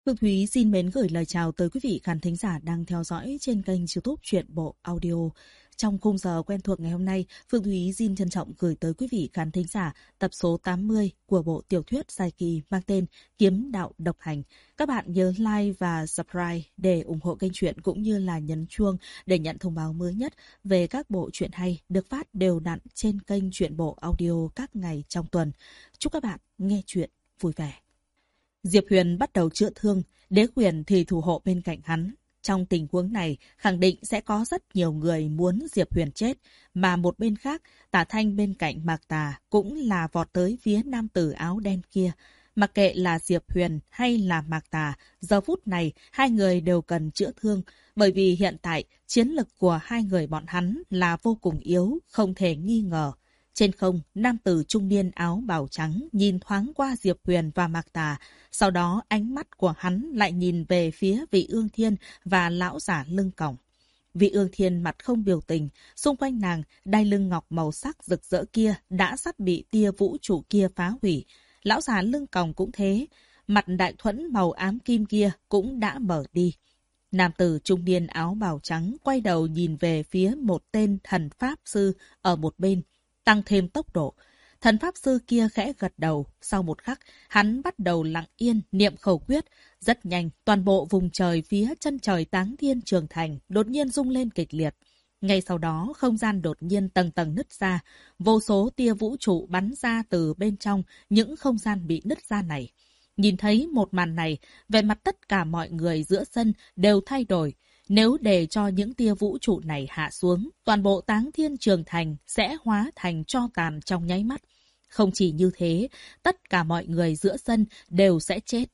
Phương Thúy xin mến gửi lời chào tới quý vị khán thính giả đang theo dõi trên kênh YouTube Truyện Bộ Audio. Trong khung giờ quen thuộc ngày hôm nay, Phương Thúy xin trân trọng gửi tới quý vị khán thính giả tập số 80 của bộ tiểu thuyết dài kỳ mang tên Kiếm Đạo Độc Hành. Các bạn nhớ like và subscribe để ủng hộ kênh truyện cũng như là nhấn chuông để nhận thông báo mới nhất về các bộ truyện hay được phát đều đặn trên kênh Truyện Bộ Audio các ngày trong tuần. Chúc các bạn nghe truyện vui vẻ. Diệp Huyền bắt đầu chữa thương, Đế Huyền thì thủ hộ bên cạnh hắn. Trong tình huống này, khẳng định sẽ có rất nhiều người muốn Diệp Huyền chết, mà một bên khác, Tả Thanh bên cạnh Mạc Tà cũng là vọt tới phía nam tử áo đen kia. Mặc kệ là Diệp Huyền hay là Mạc Tà, giờ phút này hai người đều cần chữa thương, bởi vì hiện tại chiến lực của hai người bọn hắn là vô cùng yếu, không thể nghi ngờ. Trên không, nam tử trung niên áo bào trắng nhìn thoáng qua Diệp Huyền và Mạc Tà, sau đó ánh mắt của hắn lại nhìn về phía Vị Ương Thiên và lão giả lưng còng. Vị Ương Thiên mặt không biểu tình, xung quanh nàng, đai lưng ngọc màu sắc rực rỡ kia đã sắp bị tia vũ trụ kia phá hủy. Lão giả lưng còng cũng thế, mặt đại thuẫn màu ám kim kia cũng đã mở đi. Nam tử trung niên áo bào trắng quay đầu nhìn về phía một tên thần pháp sư ở một bên, tăng thêm tốc độ. Thần pháp sư kia khẽ gật đầu, sau một khắc, hắn bắt đầu lặng yên niệm khẩu quyết. Rất nhanh, toàn bộ vùng trời phía chân trời Táng Thiên Trường Thành đột nhiên rung lên kịch liệt. Ngay sau đó, không gian đột nhiên tầng tầng nứt ra, vô số tia vũ trụ bắn ra từ bên trong những không gian bị nứt ra này. Nhìn thấy một màn này, vẻ mặt tất cả mọi người giữa sân đều thay đổi. Nếu để cho những tia vũ trụ này hạ xuống, toàn bộ Táng Thiên Trường Thành sẽ hóa thành tro tàn trong nháy mắt. Không chỉ như thế, tất cả mọi người giữa sân đều sẽ chết.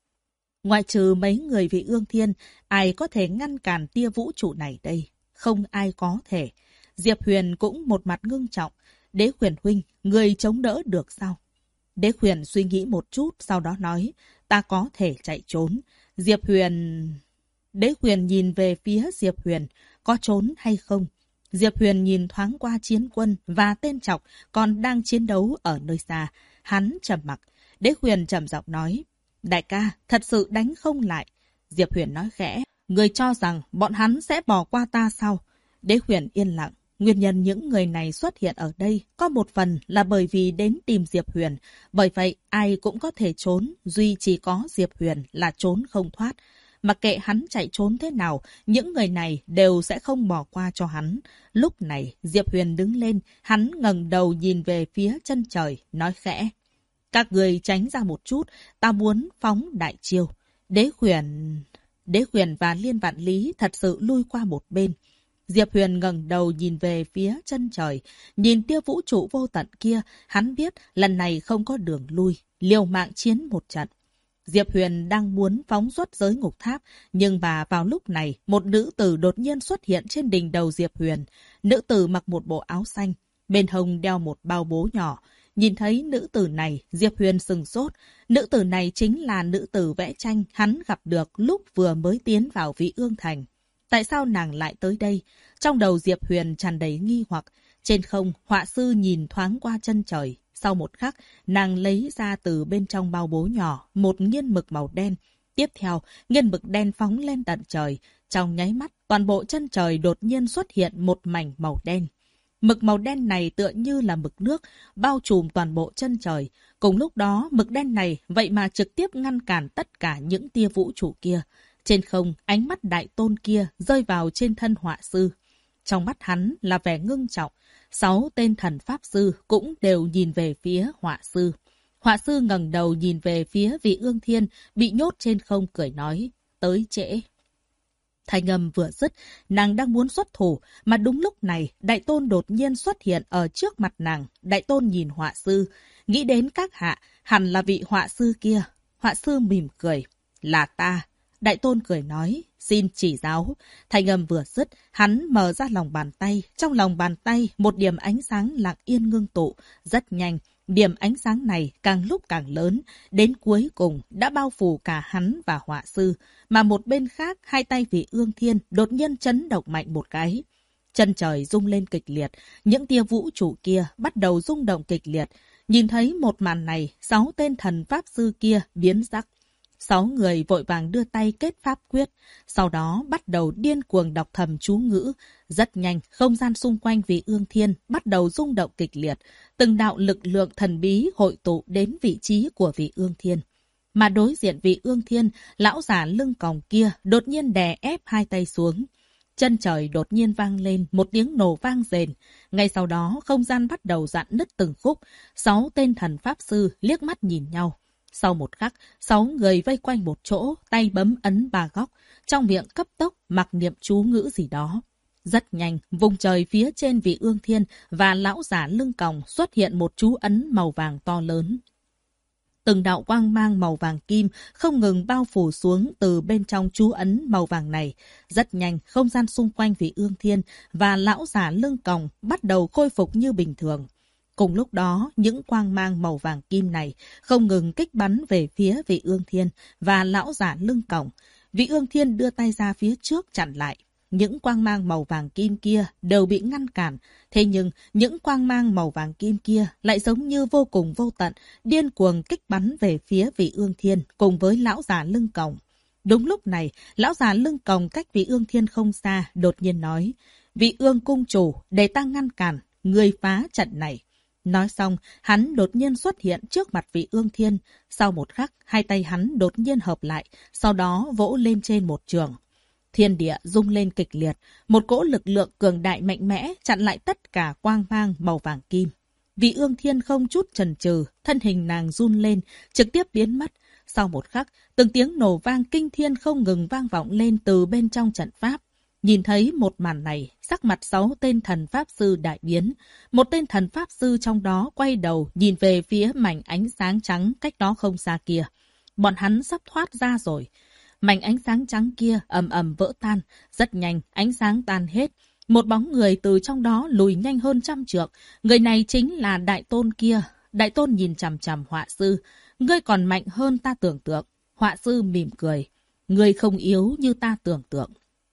Ngoại trừ mấy người Vị Ương Thiên, ai có thể ngăn cản tia vũ trụ này đây? Không ai có thể. Diệp Huyền cũng một mặt ngưng trọng. Đế Huyền huynh, người chống đỡ được sao? Đế Huyền suy nghĩ một chút, sau đó nói, ta có thể chạy trốn. Diệp Huyền... Đế Huyền nhìn về phía Diệp Huyền, có trốn hay không? Diệp Huyền nhìn thoáng qua chiến quân và tên trọc còn đang chiến đấu ở nơi xa. Hắn trầm mặc. Đế Huyền trầm giọng nói, đại ca, thật sự đánh không lại. Diệp Huyền nói khẽ, người cho rằng bọn hắn sẽ bỏ qua ta sao? Đế Huyền yên lặng. Nguyên nhân những người này xuất hiện ở đây có một phần là bởi vì đến tìm Diệp Huyền. Bởi vậy, ai cũng có thể trốn, duy chỉ có Diệp Huyền là trốn không thoát. Mặc kệ hắn chạy trốn thế nào, những người này đều sẽ không bỏ qua cho hắn. Lúc này, Diệp Huyền đứng lên, hắn ngẩng đầu nhìn về phía chân trời, nói khẽ. Các người tránh ra một chút, ta muốn phóng đại chiêu. Đế Huyền và Liên Vạn Lý thật sự lui qua một bên. Diệp Huyền ngẩng đầu nhìn về phía chân trời, nhìn tia vũ trụ vô tận kia, hắn biết lần này không có đường lui, liều mạng chiến một trận. Diệp Huyền đang muốn phóng xuất giới ngục tháp, nhưng mà vào lúc này, một nữ tử đột nhiên xuất hiện trên đỉnh đầu Diệp Huyền. Nữ tử mặc một bộ áo xanh, bên hông đeo một bao bố nhỏ. Nhìn thấy nữ tử này, Diệp Huyền sừng sốt. Nữ tử này chính là nữ tử vẽ tranh hắn gặp được lúc vừa mới tiến vào Vị Ương Thành. Tại sao nàng lại tới đây? Trong đầu Diệp Huyền tràn đầy nghi hoặc. Trên không, họa sư nhìn thoáng qua chân trời. Sau một khắc, nàng lấy ra từ bên trong bao bố nhỏ một nghiên mực màu đen. Tiếp theo, nghiên mực đen phóng lên tận trời. Trong nháy mắt, toàn bộ chân trời đột nhiên xuất hiện một mảnh màu đen. Mực màu đen này tựa như là mực nước, bao trùm toàn bộ chân trời. Cùng lúc đó, mực đen này vậy mà trực tiếp ngăn cản tất cả những tia vũ trụ kia. Trên không, ánh mắt đại tôn kia rơi vào trên thân họa sư. Trong mắt hắn là vẻ ngưng trọng. 6 tên thần pháp sư cũng đều nhìn về phía họa sư. Họa sư ngẩng đầu nhìn về phía Vị Ương Thiên bị nhốt trên không, cười nói, tới trễ. Thanh âm vừa dứt, nàng đang muốn xuất thủ, mà đúng lúc này, đại tôn đột nhiên xuất hiện ở trước mặt nàng. Đại tôn nhìn họa sư, nghĩ đến các hạ, hẳn là vị họa sư kia. Họa sư mỉm cười, là ta. Đại tôn cười nói, xin chỉ giáo. Thanh âm vừa dứt, hắn mở ra lòng bàn tay. Trong lòng bàn tay, một điểm ánh sáng lặng yên ngưng tụ. Rất nhanh, điểm ánh sáng này càng lúc càng lớn. Đến cuối cùng đã bao phủ cả hắn và họa sư. Mà một bên khác, hai tay Vị Ương Thiên đột nhiên chấn động mạnh một cái. Chân trời rung lên kịch liệt. Những tia vũ trụ kia bắt đầu rung động kịch liệt. Nhìn thấy một màn này, 6 tên thần pháp sư kia biến sắc. 6 người vội vàng đưa tay kết pháp quyết, sau đó bắt đầu điên cuồng đọc thầm chú ngữ. Rất nhanh, không gian xung quanh Vị Ương Thiên bắt đầu rung động kịch liệt, từng đạo lực lượng thần bí hội tụ đến vị trí của Vị Ương Thiên. Mà đối diện Vị Ương Thiên, lão già lưng còng kia đột nhiên đè ép hai tay xuống. Chân trời đột nhiên vang lên một tiếng nổ vang rền. Ngay sau đó, không gian bắt đầu rạn nứt từng khúc. 6 tên thần pháp sư liếc mắt nhìn nhau. Sau một khắc, 6 người vây quanh một chỗ, tay bấm ấn 3 góc, trong miệng cấp tốc mặc niệm chú ngữ gì đó. Rất nhanh, vùng trời phía trên Vị Ương Thiên và lão giả lưng còng xuất hiện một chú ấn màu vàng to lớn. Từng đạo quang mang màu vàng kim không ngừng bao phủ xuống từ bên trong chú ấn màu vàng này. Rất nhanh, không gian xung quanh Vị Ương Thiên và lão giả lưng còng bắt đầu khôi phục như bình thường. Cùng lúc đó, những quang mang màu vàng kim này không ngừng kích bắn về phía Vị Ương Thiên và lão giả lưng còng. Vị Ương Thiên đưa tay ra phía trước chặn lại. Những quang mang màu vàng kim kia đều bị ngăn cản. Thế nhưng, những quang mang màu vàng kim kia lại giống như vô cùng vô tận, điên cuồng kích bắn về phía Vị Ương Thiên cùng với lão già lưng còng. Đúng lúc này, lão già lưng còng cách Vị Ương Thiên không xa, đột nhiên nói: Vị Ương cung chủ, để ta ngăn cản, người phá trận này. Nói xong, hắn đột nhiên xuất hiện trước mặt Vị Ương Thiên. Sau một khắc, hai tay hắn đột nhiên hợp lại, sau đó vỗ lên trên một trường. Thiên địa rung lên kịch liệt, một cỗ lực lượng cường đại mạnh mẽ chặn lại tất cả quang mang màu vàng kim. Vị Ương Thiên không chút chần chừ, thân hình nàng run lên, trực tiếp biến mất. Sau một khắc, từng tiếng nổ vang kinh thiên không ngừng vang vọng lên từ bên trong trận pháp. Nhìn thấy một màn này, sắc mặt 6 tên thần pháp sư đại biến. Một tên thần pháp sư trong đó quay đầu nhìn về phía mảnh ánh sáng trắng cách đó không xa kia. Bọn hắn sắp thoát ra rồi. Mảnh ánh sáng trắng kia ầm ầm vỡ tan, rất nhanh, ánh sáng tan hết. Một bóng người từ trong đó lùi nhanh hơn 100 trượng. Người này chính là Đại Tôn kia. Đại Tôn nhìn chằm chằm họa sư. Ngươi còn mạnh hơn ta tưởng tượng. Họa sư mỉm cười. Ngươi không yếu như ta tưởng tượng.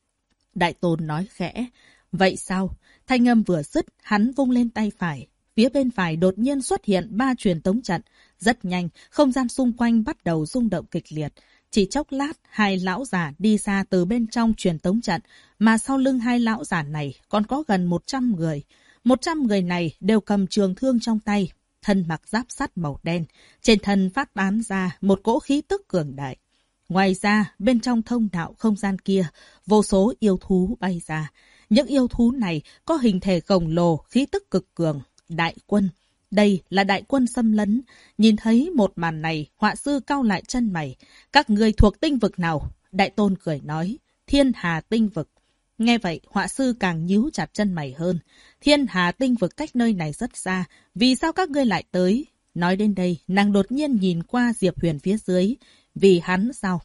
Đại Tôn nói khẽ. Vậy sao? Thanh âm vừa dứt, hắn vung lên tay phải. Phía bên phải đột nhiên xuất hiện 3 truyền tống trận. Rất nhanh, không gian xung quanh bắt đầu rung động kịch liệt. Chỉ chốc lát, 2 lão giả đi ra từ bên trong truyền tống trận, mà sau lưng 2 lão giả này còn có gần 100 người. 100 người này đều cầm trường thương trong tay, thân mặc giáp sắt màu đen, trên thân phát tán ra một cỗ khí tức cường đại. Ngoài ra, bên trong thông đạo không gian kia, vô số yêu thú bay ra. Những yêu thú này có hình thể khổng lồ, khí tức cực cường, đại quân. Đây là đại quân xâm lấn. Nhìn thấy một màn này, họa sư cau lại chân mày. Các người thuộc tinh vực nào? Đại Tôn cười nói. Thiên Hà tinh vực. Nghe vậy, họa sư càng nhíu chặt chân mày hơn. Thiên Hà tinh vực cách nơi này rất xa. Vì sao các ngươi lại tới? Nói đến đây, nàng đột nhiên nhìn qua Diệp Huyền phía dưới. Vì hắn sao?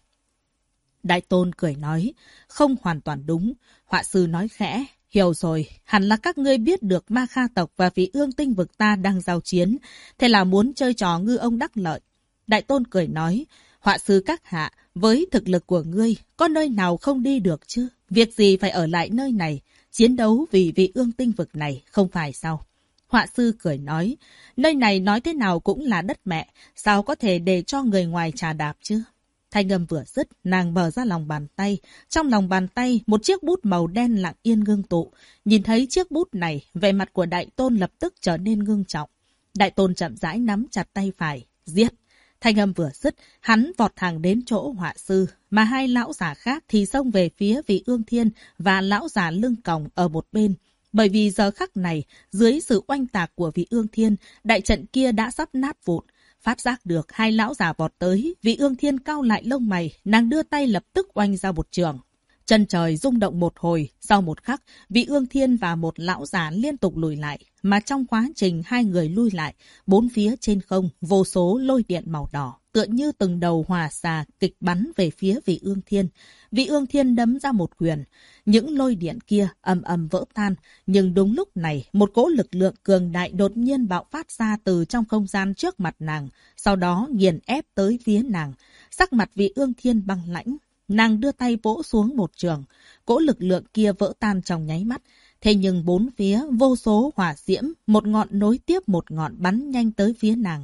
Đại Tôn cười nói. Không hoàn toàn đúng. Họa sư nói khẽ. Hiểu rồi, hẳn là các ngươi biết được Ma Kha tộc và Vị Ương tinh vực ta đang giao chiến, thế là muốn chơi trò ngư ông đắc lợi. Đại Tôn cười nói, họa sư các hạ, với thực lực của ngươi, có nơi nào không đi được chứ? Việc gì phải ở lại nơi này, chiến đấu vì Vị Ương tinh vực này, không phải sao? Họa sư cười nói, nơi này nói thế nào cũng là đất mẹ, sao có thể để cho người ngoài trà đạp chứ? Thanh âm vừa dứt, nàng mở ra lòng bàn tay. Trong lòng bàn tay, một chiếc bút màu đen lặng yên ngưng tụ. Nhìn thấy chiếc bút này, vẻ mặt của Đại Tôn lập tức trở nên ngưng trọng. Đại Tôn chậm rãi nắm chặt tay phải. Giết! Thanh âm vừa dứt, hắn vọt thẳng đến chỗ họa sư. Mà 2 lão giả khác thì xông về phía Vị Ương Thiên và lão giả lưng còng ở một bên. Bởi vì giờ khắc này, dưới sự oanh tạc của Vị Ương Thiên, đại trận kia đã sắp nát vụn. Phát giác được 2 lão giả vọt tới, Vị Ương Thiên cau lại lông mày, nàng đưa tay lập tức oanh ra một trường. Chân trời rung động một hồi, sau một khắc, Vị Ương Thiên và một lão giả liên tục lùi lại, mà trong quá trình 2 người lui lại, 4 phía trên không, vô số lôi điện màu đỏ, tựa như từng đầu hỏa xà kịch bắn về phía Vị Ương Thiên. Vị Ương Thiên đấm ra một quyền, những lôi điện kia ầm ầm vỡ tan, nhưng đúng lúc này, một cỗ lực lượng cường đại đột nhiên bạo phát ra từ trong không gian trước mặt nàng, sau đó nghiền ép tới phía nàng. Sắc mặt Vị Ương Thiên băng lãnh, nàng đưa tay vỗ xuống một trường, cỗ lực lượng kia vỡ tan trong nháy mắt. Thế nhưng 4 phía vô số hỏa diễm, một ngọn nối tiếp một ngọn bắn nhanh tới phía nàng.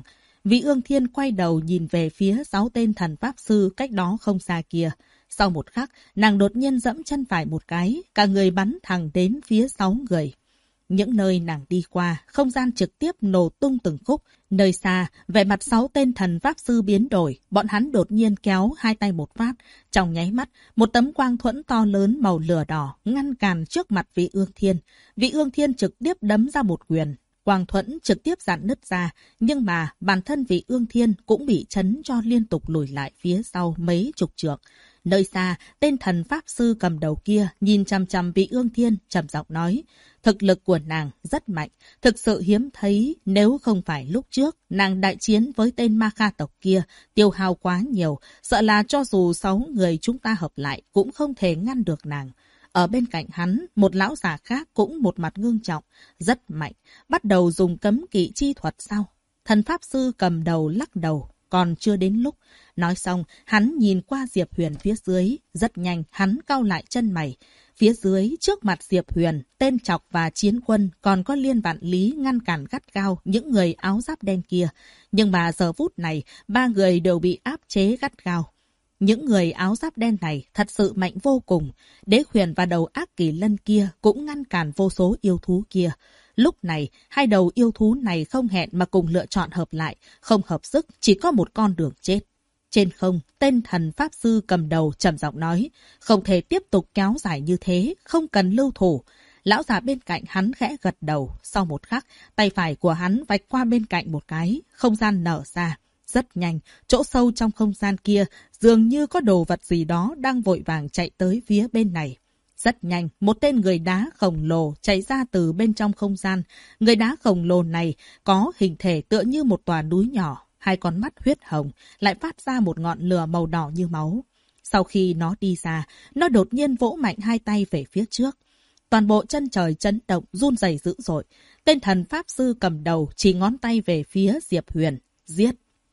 Vị Ương Thiên quay đầu nhìn về phía 6 tên thần pháp sư cách đó không xa kia. Sau một khắc, nàng đột nhiên dẫm chân phải một cái, cả người bắn thẳng đến phía 6 người. Những nơi nàng đi qua, không gian trực tiếp nổ tung từng khúc. Nơi xa, vẻ mặt 6 tên thần pháp sư biến đổi, bọn hắn đột nhiên kéo hai tay một phát. Trong nháy mắt, một tấm quang thuẫn to lớn màu lửa đỏ ngăn cản trước mặt vị Ương Thiên. Vị Ương Thiên trực tiếp đấm ra một quyền. Quang thuẫn trực tiếp rạn nứt ra, nhưng mà bản thân vị Ương Thiên cũng bị chấn cho liên tục lùi lại phía sau mấy chục trượng. Nơi xa, tên thần pháp sư cầm đầu kia nhìn chằm chằm vị Ương Thiên, trầm giọng nói: thực lực của nàng rất mạnh, thực sự hiếm thấy. Nếu không phải lúc trước nàng đại chiến với tên ma kha tộc kia tiêu hao quá nhiều, sợ là cho dù 6 người chúng ta hợp lại cũng không thể ngăn được nàng. Ở bên cạnh hắn, một lão già khác cũng một mặt ngưng trọng, rất mạnh, bắt đầu dùng cấm kỵ chi thuật sao? Thần pháp sư cầm đầu lắc đầu, còn chưa đến lúc. Nói xong, hắn nhìn qua Diệp Huyền phía dưới, rất nhanh hắn cau lại chân mày. Phía dưới, trước mặt Diệp Huyền, tên Chọc và Chiến Quân còn có Liên Vạn Lý ngăn cản gắt gao những người áo giáp đen kia. Nhưng mà giờ phút này, 3 người đều bị áp chế gắt gao. Những người áo giáp đen này thật sự mạnh vô cùng. Đế Huyền và đầu ác kỳ lân kia cũng ngăn cản vô số yêu thú kia. Lúc này, hai đầu yêu thú này không hẹn mà cùng lựa chọn hợp lại, không hợp sức, chỉ có một con đường chết. Trên không, tên thần pháp sư cầm đầu trầm giọng nói, không thể tiếp tục kéo dài như thế, không cần lưu thủ. Lão già bên cạnh hắn khẽ gật đầu, sau một khắc, tay phải của hắn vạch qua bên cạnh một cái, không gian nở ra. Rất nhanh, chỗ sâu trong không gian kia, dường như có đồ vật gì đó đang vội vàng chạy tới phía bên này. Rất nhanh, một tên người đá khổng lồ chạy ra từ bên trong không gian. Người đá khổng lồ này có hình thể tựa như một tòa núi nhỏ, hai con mắt huyết hồng, lại phát ra một ngọn lửa màu đỏ như máu. Sau khi nó đi ra, nó đột nhiên vỗ mạnh hai tay về phía trước. Toàn bộ chân trời chấn động, run rẩy dữ dội. Tên thần pháp sư cầm đầu chỉ ngón tay về phía Diệp Huyền, giết.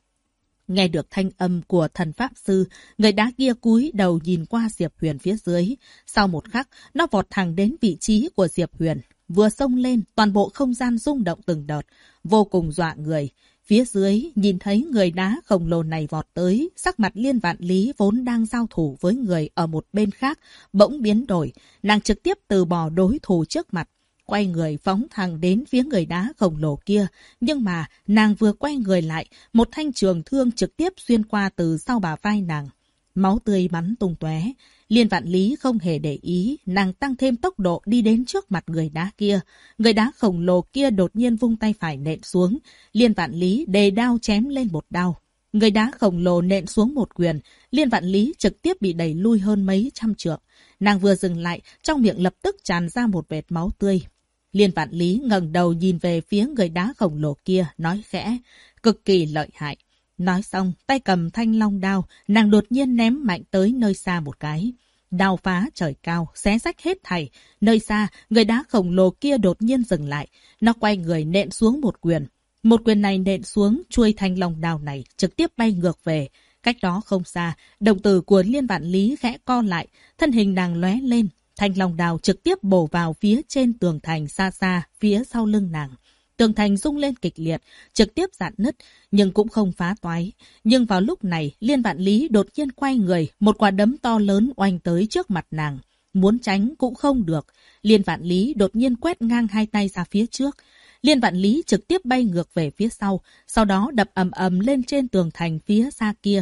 Nghe được thanh âm của thần pháp sư, người đá kia cúi đầu nhìn qua Diệp Huyền phía dưới. Sau một khắc, nó vọt thẳng đến vị trí của Diệp Huyền. Vừa xông lên, toàn bộ không gian rung động từng đợt, vô cùng dọa người. Phía dưới, nhìn thấy người đá khổng lồ này vọt tới, sắc mặt Liên Vạn Lý vốn đang giao thủ với người ở một bên khác, bỗng biến đổi. Nàng trực tiếp từ bỏ đối thủ trước mặt, quay người phóng thẳng đến phía người đá khổng lồ kia. Nhưng mà, nàng vừa quay người lại, một thanh trường thương trực tiếp xuyên qua từ sau bả vai nàng. Máu tươi bắn tung tóe. Liên Vạn Lý không hề để ý, nàng tăng thêm tốc độ đi đến trước mặt người đá kia. Người đá khổng lồ kia đột nhiên vung tay phải nện xuống. Liên Vạn Lý đề đao chém lên một đao. Người đá khổng lồ nện xuống một quyền. Liên Vạn Lý trực tiếp bị đẩy lui hơn mấy trăm trượng. Nàng vừa dừng lại, trong miệng lập tức tràn ra một vệt máu tươi. Liên Vạn Lý ngẩng đầu nhìn về phía người đá khổng lồ kia, nói khẽ, cực kỳ lợi hại. Nói xong, tay cầm thanh long đao, nàng đột nhiên ném mạnh tới nơi xa một cái. Đao phá trời cao, xé rách hết thảy. Nơi xa, người đá khổng lồ kia đột nhiên dừng lại. Nó quay người nện xuống một quyền. Một quyền này nện xuống, chuôi thanh long đao này trực tiếp bay ngược về. Cách đó không xa, đồng tử của Liên Vạn Lý khẽ co lại, thân hình nàng lóe lên. Thanh long đao trực tiếp bổ vào phía trên tường thành xa xa, phía sau lưng nàng. Tường thành rung lên kịch liệt, trực tiếp rạn nứt, nhưng cũng không phá toái. Nhưng vào lúc này, Liên Vạn Lý đột nhiên quay người, một quả đấm to lớn oanh tới trước mặt nàng. Muốn tránh cũng không được. Liên Vạn Lý đột nhiên quét ngang hai tay ra phía trước. Liên Vạn Lý trực tiếp bay ngược về phía sau đó đập ầm ầm lên trên tường thành phía xa kia.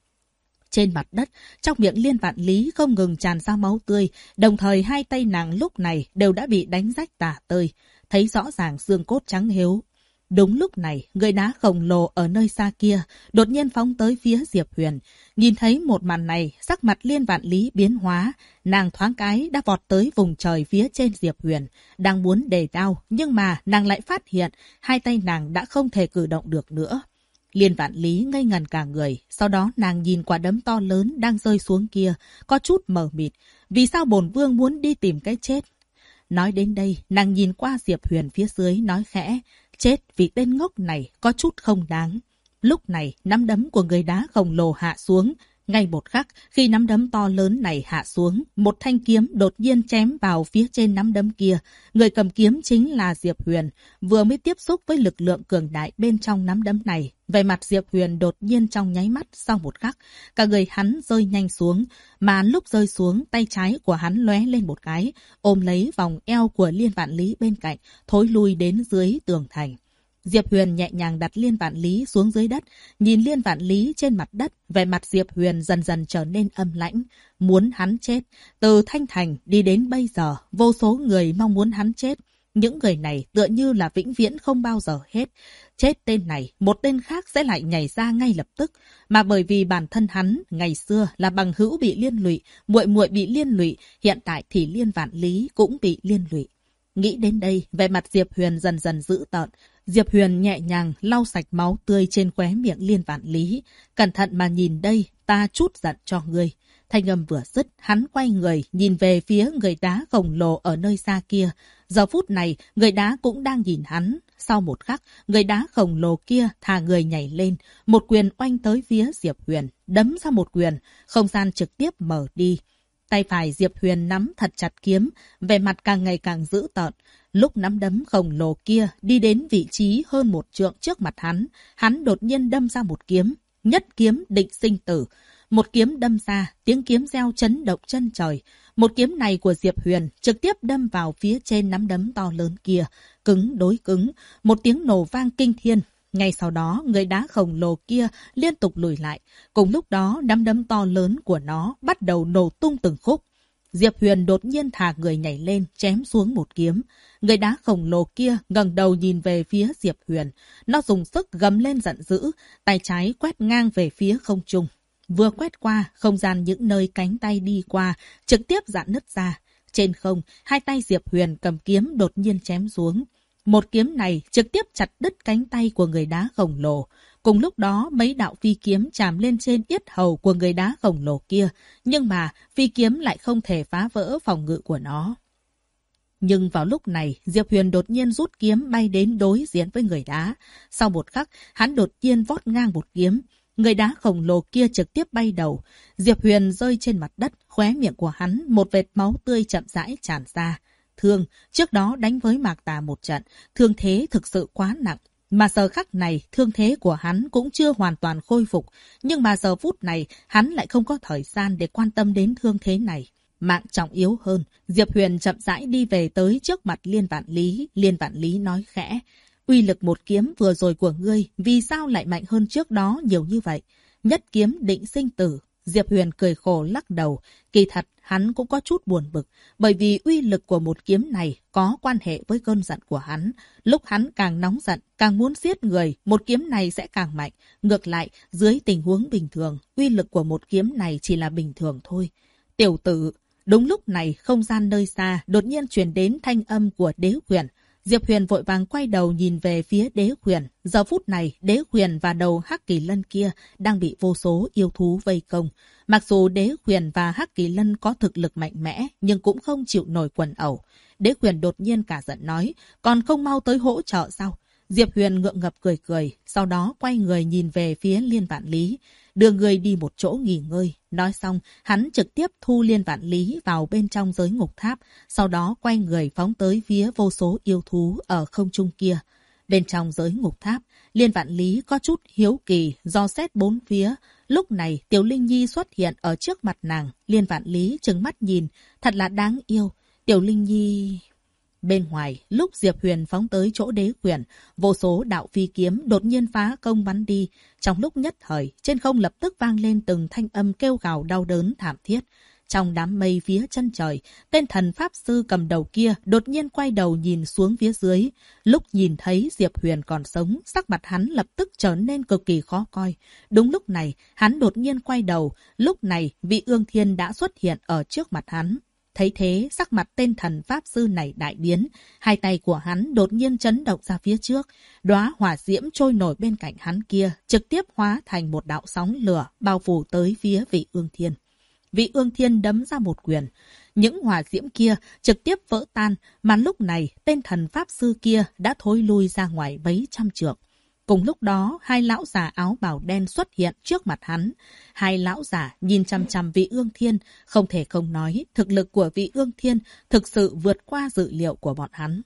Trên mặt đất, trong miệng Liên Vạn Lý không ngừng tràn ra máu tươi, đồng thời hai tay nàng lúc này đều đã bị đánh rách tả tơi, thấy rõ ràng xương cốt trắng hiếu. Đúng lúc này, người đá khổng lồ ở nơi xa kia đột nhiên phóng tới phía Diệp Huyền. Nhìn thấy một màn này, sắc mặt Liên Vạn Lý biến hóa, nàng thoáng cái đã vọt tới vùng trời phía trên Diệp Huyền, đang muốn đề đao, nhưng mà nàng lại phát hiện hai tay nàng đã không thể cử động được nữa. Liên Vạn Lý ngây ngần cả người, sau đó nàng nhìn quả đấm to lớn đang rơi xuống kia, có chút mờ mịt. Vì sao bổn vương muốn đi tìm cái chết? Nói đến đây, nàng nhìn qua Diệp Huyền phía dưới nói khẽ, chết vì tên ngốc này có chút không đáng. Lúc này, nắm đấm của người đá khổng lồ hạ xuống, Ngay một khắc, khi nắm đấm to lớn này hạ xuống, một thanh kiếm đột nhiên chém vào phía trên nắm đấm kia. Người cầm kiếm chính là Diệp Huyền, vừa mới tiếp xúc với lực lượng cường đại bên trong nắm đấm này. Về mặt Diệp Huyền đột nhiên trong nháy mắt, sau một khắc, cả người hắn rơi nhanh xuống, mà lúc rơi xuống, tay trái của hắn lóe lên một cái, ôm lấy vòng eo của Liên Vạn Lý bên cạnh, thối lui đến dưới tường thành. Diệp Huyền nhẹ nhàng đặt Liên Vạn Lý xuống dưới đất, nhìn Liên Vạn Lý trên mặt đất, vẻ mặt Diệp Huyền dần dần trở nên âm lãnh, muốn hắn chết. Từ Thanh Thành đi đến bây giờ, vô số người mong muốn hắn chết. Những người này tựa như là vĩnh viễn không bao giờ hết. Chết tên này, một tên khác sẽ lại nhảy ra ngay lập tức. Mà bởi vì bản thân hắn, ngày xưa là bằng hữu bị liên lụy, muội muội bị liên lụy, hiện tại thì Liên Vạn Lý cũng bị liên lụy. Nghĩ đến đây, vẻ mặt Diệp Huyền dần dần dữ tợn. Diệp Huyền nhẹ nhàng lau sạch máu tươi trên khóe miệng Liên Vạn Lý. Cẩn thận mà nhìn đây, ta trút giận cho ngươi. Thanh âm vừa dứt, hắn quay người, nhìn về phía người đá khổng lồ ở nơi xa kia. Giờ phút này, người đá cũng đang nhìn hắn. Sau một khắc, người đá khổng lồ kia thả người nhảy lên. Một quyền oanh tới phía Diệp Huyền, đấm ra một quyền, không gian trực tiếp mở đi. Tay phải Diệp Huyền nắm thật chặt kiếm, vẻ mặt càng ngày càng dữ tợn. Lúc nắm đấm khổng lồ kia đi đến vị trí hơn một trượng trước mặt hắn đột nhiên đâm ra một kiếm, nhất kiếm định sinh tử. Một kiếm đâm ra, tiếng kiếm reo chấn động chân trời. Một kiếm này của Diệp Huyền trực tiếp đâm vào phía trên nắm đấm to lớn kia, cứng đối cứng, một tiếng nổ vang kinh thiên. Ngay sau đó, người đá khổng lồ kia liên tục lùi lại. Cùng lúc đó, nắm đấm to lớn của nó bắt đầu nổ tung từng khúc. Diệp Huyền đột nhiên thả người nhảy lên, chém xuống một kiếm. Người đá khổng lồ kia ngẩng đầu nhìn về phía Diệp Huyền. Nó dùng sức gầm lên giận dữ, tay trái quét ngang về phía không trung. Vừa quét qua, không gian những nơi cánh tay đi qua, trực tiếp rạn nứt ra. Trên không, hai tay Diệp Huyền cầm kiếm đột nhiên chém xuống. Một kiếm này trực tiếp chặt đứt cánh tay của người đá khổng lồ. Cùng lúc đó, mấy đạo phi kiếm chạm lên trên yết hầu của người đá khổng lồ kia. Nhưng mà, phi kiếm lại không thể phá vỡ phòng ngự của nó. Nhưng vào lúc này, Diệp Huyền đột nhiên rút kiếm bay đến đối diện với người đá. Sau một khắc, hắn đột nhiên vót ngang một kiếm. Người đá khổng lồ kia trực tiếp bay đầu. Diệp Huyền rơi trên mặt đất, khóe miệng của hắn, một vệt máu tươi chậm rãi tràn ra. Thương, trước đó đánh với Mạc Tà một trận, thương thế thực sự quá nặng. Mà giờ khắc này, thương thế của hắn cũng chưa hoàn toàn khôi phục. Nhưng mà giờ phút này, hắn lại không có thời gian để quan tâm đến thương thế này. Mạng trọng yếu hơn, Diệp Huyền chậm rãi đi về tới trước mặt Liên Vạn Lý. Liên Vạn Lý nói khẽ, uy lực một kiếm vừa rồi của ngươi, vì sao lại mạnh hơn trước đó nhiều như vậy? Nhất kiếm định sinh tử. Diệp Huyền cười khổ lắc đầu. Kỳ thật, hắn cũng có chút buồn bực, bởi vì uy lực của một kiếm này có quan hệ với cơn giận của hắn. Lúc hắn càng nóng giận, càng muốn giết người, một kiếm này sẽ càng mạnh. Ngược lại, dưới tình huống bình thường, uy lực của một kiếm này chỉ là bình thường thôi. Tiểu tử, đúng lúc này, không gian nơi xa đột nhiên truyền đến thanh âm của Đế Huyền. Diệp Huyền vội vàng quay đầu nhìn về phía Đế Huyền. Giờ phút này, Đế Huyền và đầu Hắc Kỳ Lân kia đang bị vô số yêu thú vây công. Mặc dù Đế Huyền và Hắc Kỳ Lân có thực lực mạnh mẽ, nhưng cũng không chịu nổi quần ẩu. Đế Huyền đột nhiên cả giận nói, còn không mau tới hỗ trợ sao? Diệp Huyền ngượng ngập cười cười, sau đó quay người nhìn về phía Liên Vạn Lý, đưa người đi một chỗ nghỉ ngơi. Nói xong, hắn trực tiếp thu Liên Vạn Lý vào bên trong giới ngục tháp, sau đó quay người phóng tới phía vô số yêu thú ở không trung kia. Bên trong giới ngục tháp, Liên Vạn Lý có chút hiếu kỳ, dò xét bốn phía. Lúc này, Tiểu Linh Nhi xuất hiện ở trước mặt nàng. Liên Vạn Lý trừng mắt nhìn, thật là đáng yêu. Tiểu Linh Nhi... Bên ngoài, lúc Diệp Huyền phóng tới chỗ Đế Huyền, vô số đạo phi kiếm đột nhiên phá công bắn đi. Trong lúc nhất thời, trên không lập tức vang lên từng thanh âm kêu gào đau đớn thảm thiết. Trong đám mây phía chân trời, tên thần pháp sư cầm đầu kia đột nhiên quay đầu nhìn xuống phía dưới. Lúc nhìn thấy Diệp Huyền còn sống, sắc mặt hắn lập tức trở nên cực kỳ khó coi. Đúng lúc này, hắn đột nhiên quay đầu. Lúc này, vị Ương Thiên đã xuất hiện ở trước mặt hắn. Thấy thế, sắc mặt tên thần pháp sư này đại biến. Hai tay của hắn đột nhiên chấn động ra phía trước. Đóa hỏa diễm trôi nổi bên cạnh hắn kia, trực tiếp hóa thành một đạo sóng lửa, bao phủ tới phía vị Ương Thiên. Vị Ương Thiên đấm ra một quyền. Những hỏa diễm kia trực tiếp vỡ tan, mà lúc này tên thần pháp sư kia đã thối lui ra ngoài mấy trăm trượng. Cùng lúc đó, hai lão già áo bào đen xuất hiện trước mặt hắn. Hai lão già nhìn chằm chằm Vị Ương Thiên, không thể không nói, thực lực của Vị Ương Thiên thực sự vượt qua dự liệu của bọn hắn.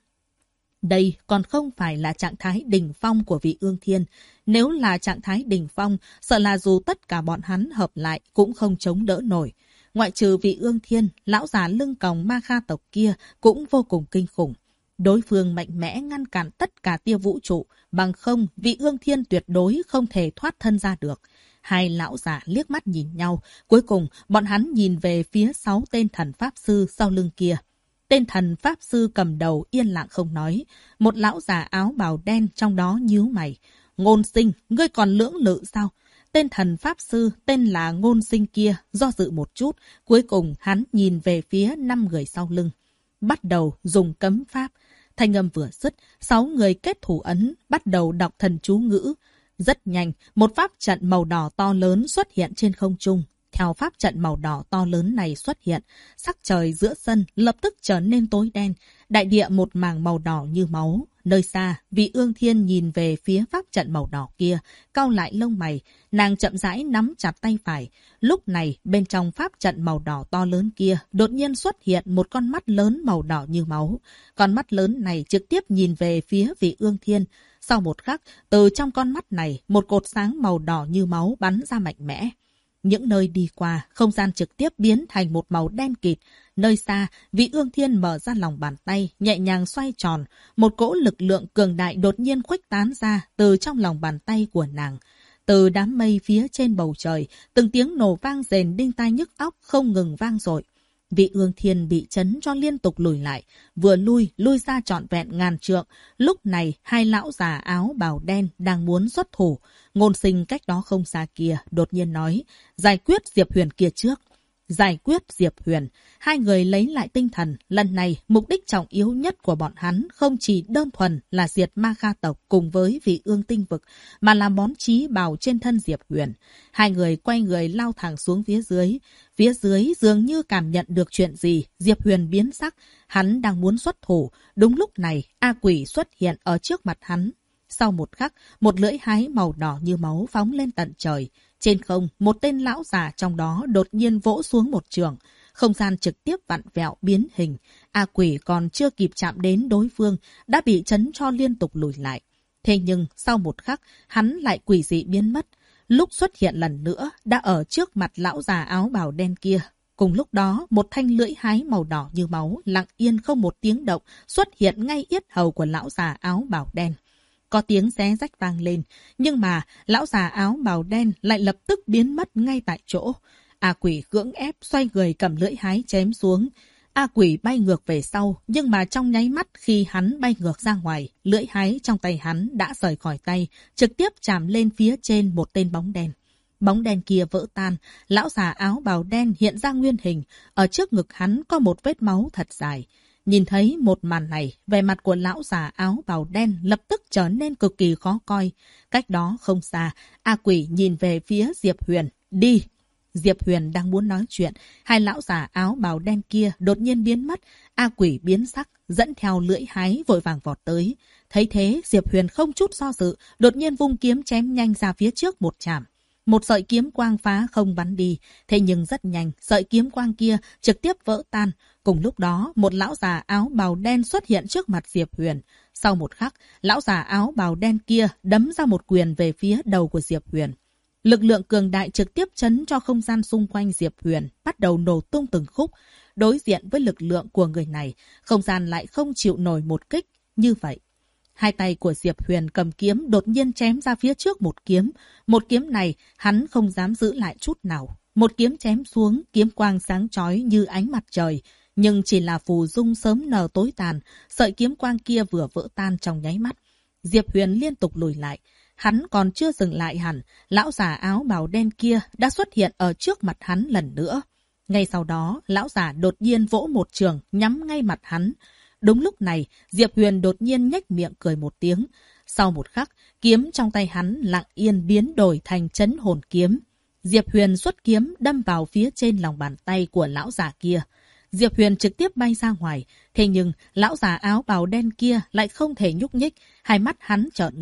Đây còn không phải là trạng thái đỉnh phong của Vị Ương Thiên. Nếu là trạng thái đỉnh phong, sợ là dù tất cả bọn hắn hợp lại cũng không chống đỡ nổi. Ngoại trừ Vị Ương Thiên, lão già lưng còng Ma Kha tộc kia cũng vô cùng kinh khủng. Đối phương mạnh mẽ ngăn cản tất cả tia vũ trụ, bằng không Vị Ương Thiên tuyệt đối không thể thoát thân ra được. Hai lão già liếc mắt nhìn nhau, cuối cùng bọn hắn nhìn về phía 6 tên thần pháp sư sau lưng kia. Tên thần pháp sư cầm đầu yên lặng không nói, một lão già áo bào đen trong đó nhíu mày. Ngôn Sinh, ngươi còn lưỡng lự sao? Tên thần pháp sư tên là Ngôn Sinh kia do dự một chút, cuối cùng hắn nhìn về phía 5 người sau lưng. Bắt đầu dùng cấm pháp. Thanh âm vừa dứt, 6 người kết thủ ấn, bắt đầu đọc thần chú ngữ. Rất nhanh, một pháp trận màu đỏ to lớn xuất hiện trên không trung. Theo pháp trận màu đỏ to lớn này xuất hiện, sắc trời giữa sân lập tức trở nên tối đen, đại địa một mảng màu đỏ như máu. Nơi xa, Vị Ương Thiên nhìn về phía pháp trận màu đỏ kia, cau lại lông mày, nàng chậm rãi nắm chặt tay phải. Lúc này, bên trong pháp trận màu đỏ to lớn kia, đột nhiên xuất hiện một con mắt lớn màu đỏ như máu. Con mắt lớn này trực tiếp nhìn về phía Vị Ương Thiên. Sau một khắc, từ trong con mắt này, một cột sáng màu đỏ như máu bắn ra mạnh mẽ. Những nơi đi qua, không gian trực tiếp biến thành một màu đen kịt. Nơi xa, Vị Ương Thiên mở ra lòng bàn tay, nhẹ nhàng xoay tròn. Một cỗ lực lượng cường đại đột nhiên khuếch tán ra từ trong lòng bàn tay của nàng. Từ đám mây phía trên bầu trời, từng tiếng nổ vang rền đinh tai nhức óc không ngừng vang dội. Vị Ương Thiên bị chấn cho liên tục lùi lại, vừa lui ra trọn vẹn ngàn trượng. Lúc này, hai lão già áo bào đen đang muốn xuất thủ. Ngôn Sinh cách đó không xa kia, đột nhiên nói, giải quyết Diệp Huyền kia trước. Giải quyết Diệp Huyền, hai người lấy lại tinh thần. Lần này, mục đích trọng yếu nhất của bọn hắn không chỉ đơn thuần là diệt Ma Kha tộc cùng với Vị Ương tinh vực, mà là món chí bảo trên thân Diệp Huyền. Hai người quay người lao thẳng xuống phía dưới. Phía dưới dường như cảm nhận được chuyện gì, Diệp Huyền biến sắc, hắn đang muốn xuất thủ. Đúng lúc này, A Quỷ xuất hiện ở trước mặt hắn. Sau một khắc, một lưỡi hái màu đỏ như máu phóng lên tận trời. Trên không, một tên lão già trong đó đột nhiên vỗ xuống một trường. Không gian trực tiếp vặn vẹo biến hình. A Quỷ còn chưa kịp chạm đến đối phương, đã bị chấn cho liên tục lùi lại. Thế nhưng, sau một khắc, hắn lại quỷ dị biến mất. Lúc xuất hiện lần nữa, đã ở trước mặt lão già áo bào đen kia. Cùng lúc đó, một thanh lưỡi hái màu đỏ như máu, lặng yên không một tiếng động, xuất hiện ngay yết hầu của lão già áo bào đen. Có tiếng xé rách vang lên, nhưng mà lão già áo bào đen lại lập tức biến mất ngay tại chỗ. A Quỷ cưỡng ép xoay người cầm lưỡi hái chém xuống. A Quỷ bay ngược về sau, nhưng mà trong nháy mắt khi hắn bay ngược ra ngoài, lưỡi hái trong tay hắn đã rời khỏi tay, trực tiếp chạm lên phía trên một tên bóng đen. Bóng đen kia vỡ tan, lão già áo bào đen hiện ra nguyên hình, ở trước ngực hắn có một vết máu thật dài. Nhìn thấy một màn này, vẻ mặt của lão già áo bào đen lập tức trở nên cực kỳ khó coi. Cách đó không xa, A Quỷ nhìn về phía Diệp Huyền. Đi! Diệp Huyền đang muốn nói chuyện, hai lão già áo bào đen kia đột nhiên biến mất. A Quỷ biến sắc, dẫn theo lưỡi hái vội vàng vọt tới. Thấy thế, Diệp Huyền không chút do dự, đột nhiên vung kiếm chém nhanh ra phía trước một chạm. Một sợi kiếm quang phá không bắn đi, thế nhưng rất nhanh, sợi kiếm quang kia trực tiếp vỡ tan. Cùng lúc đó, một lão già áo bào đen xuất hiện trước mặt Diệp Huyền. Sau một khắc, lão già áo bào đen kia đấm ra một quyền về phía đầu của Diệp Huyền. Lực lượng cường đại trực tiếp chấn cho không gian xung quanh Diệp Huyền bắt đầu nổ tung từng khúc. Đối diện với lực lượng của người này, không gian lại không chịu nổi một kích như vậy. Hai tay của Diệp Huyền cầm kiếm đột nhiên chém ra phía trước một kiếm. Một kiếm này hắn không dám giữ lại chút nào. Một kiếm chém xuống, kiếm quang sáng chói như ánh mặt trời. Nhưng chỉ là phù dung sớm nở tối tàn, sợi kiếm quang kia vừa vỡ tan trong nháy mắt. Diệp Huyền liên tục lùi lại. Hắn còn chưa dừng lại hẳn, lão già áo bào đen kia đã xuất hiện ở trước mặt hắn lần nữa. Ngay sau đó, lão già đột nhiên vỗ một trường nhắm ngay mặt hắn. Đúng lúc này, Diệp Huyền đột nhiên nhếch miệng cười một tiếng. Sau một khắc, kiếm trong tay hắn lặng yên biến đổi thành chấn hồn kiếm. Diệp Huyền xuất kiếm đâm vào phía trên lòng bàn tay của lão già kia. Diệp Huyền trực tiếp bay ra ngoài, thế nhưng lão già áo bào đen kia lại không thể nhúc nhích, hai mắt hắn trợn lên,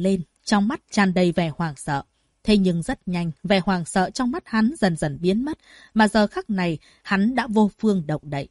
trong mắt tràn đầy vẻ hoảng sợ. Thế nhưng rất nhanh, vẻ hoảng sợ trong mắt hắn dần dần biến mất, mà giờ khắc này, hắn đã vô phương động đậy.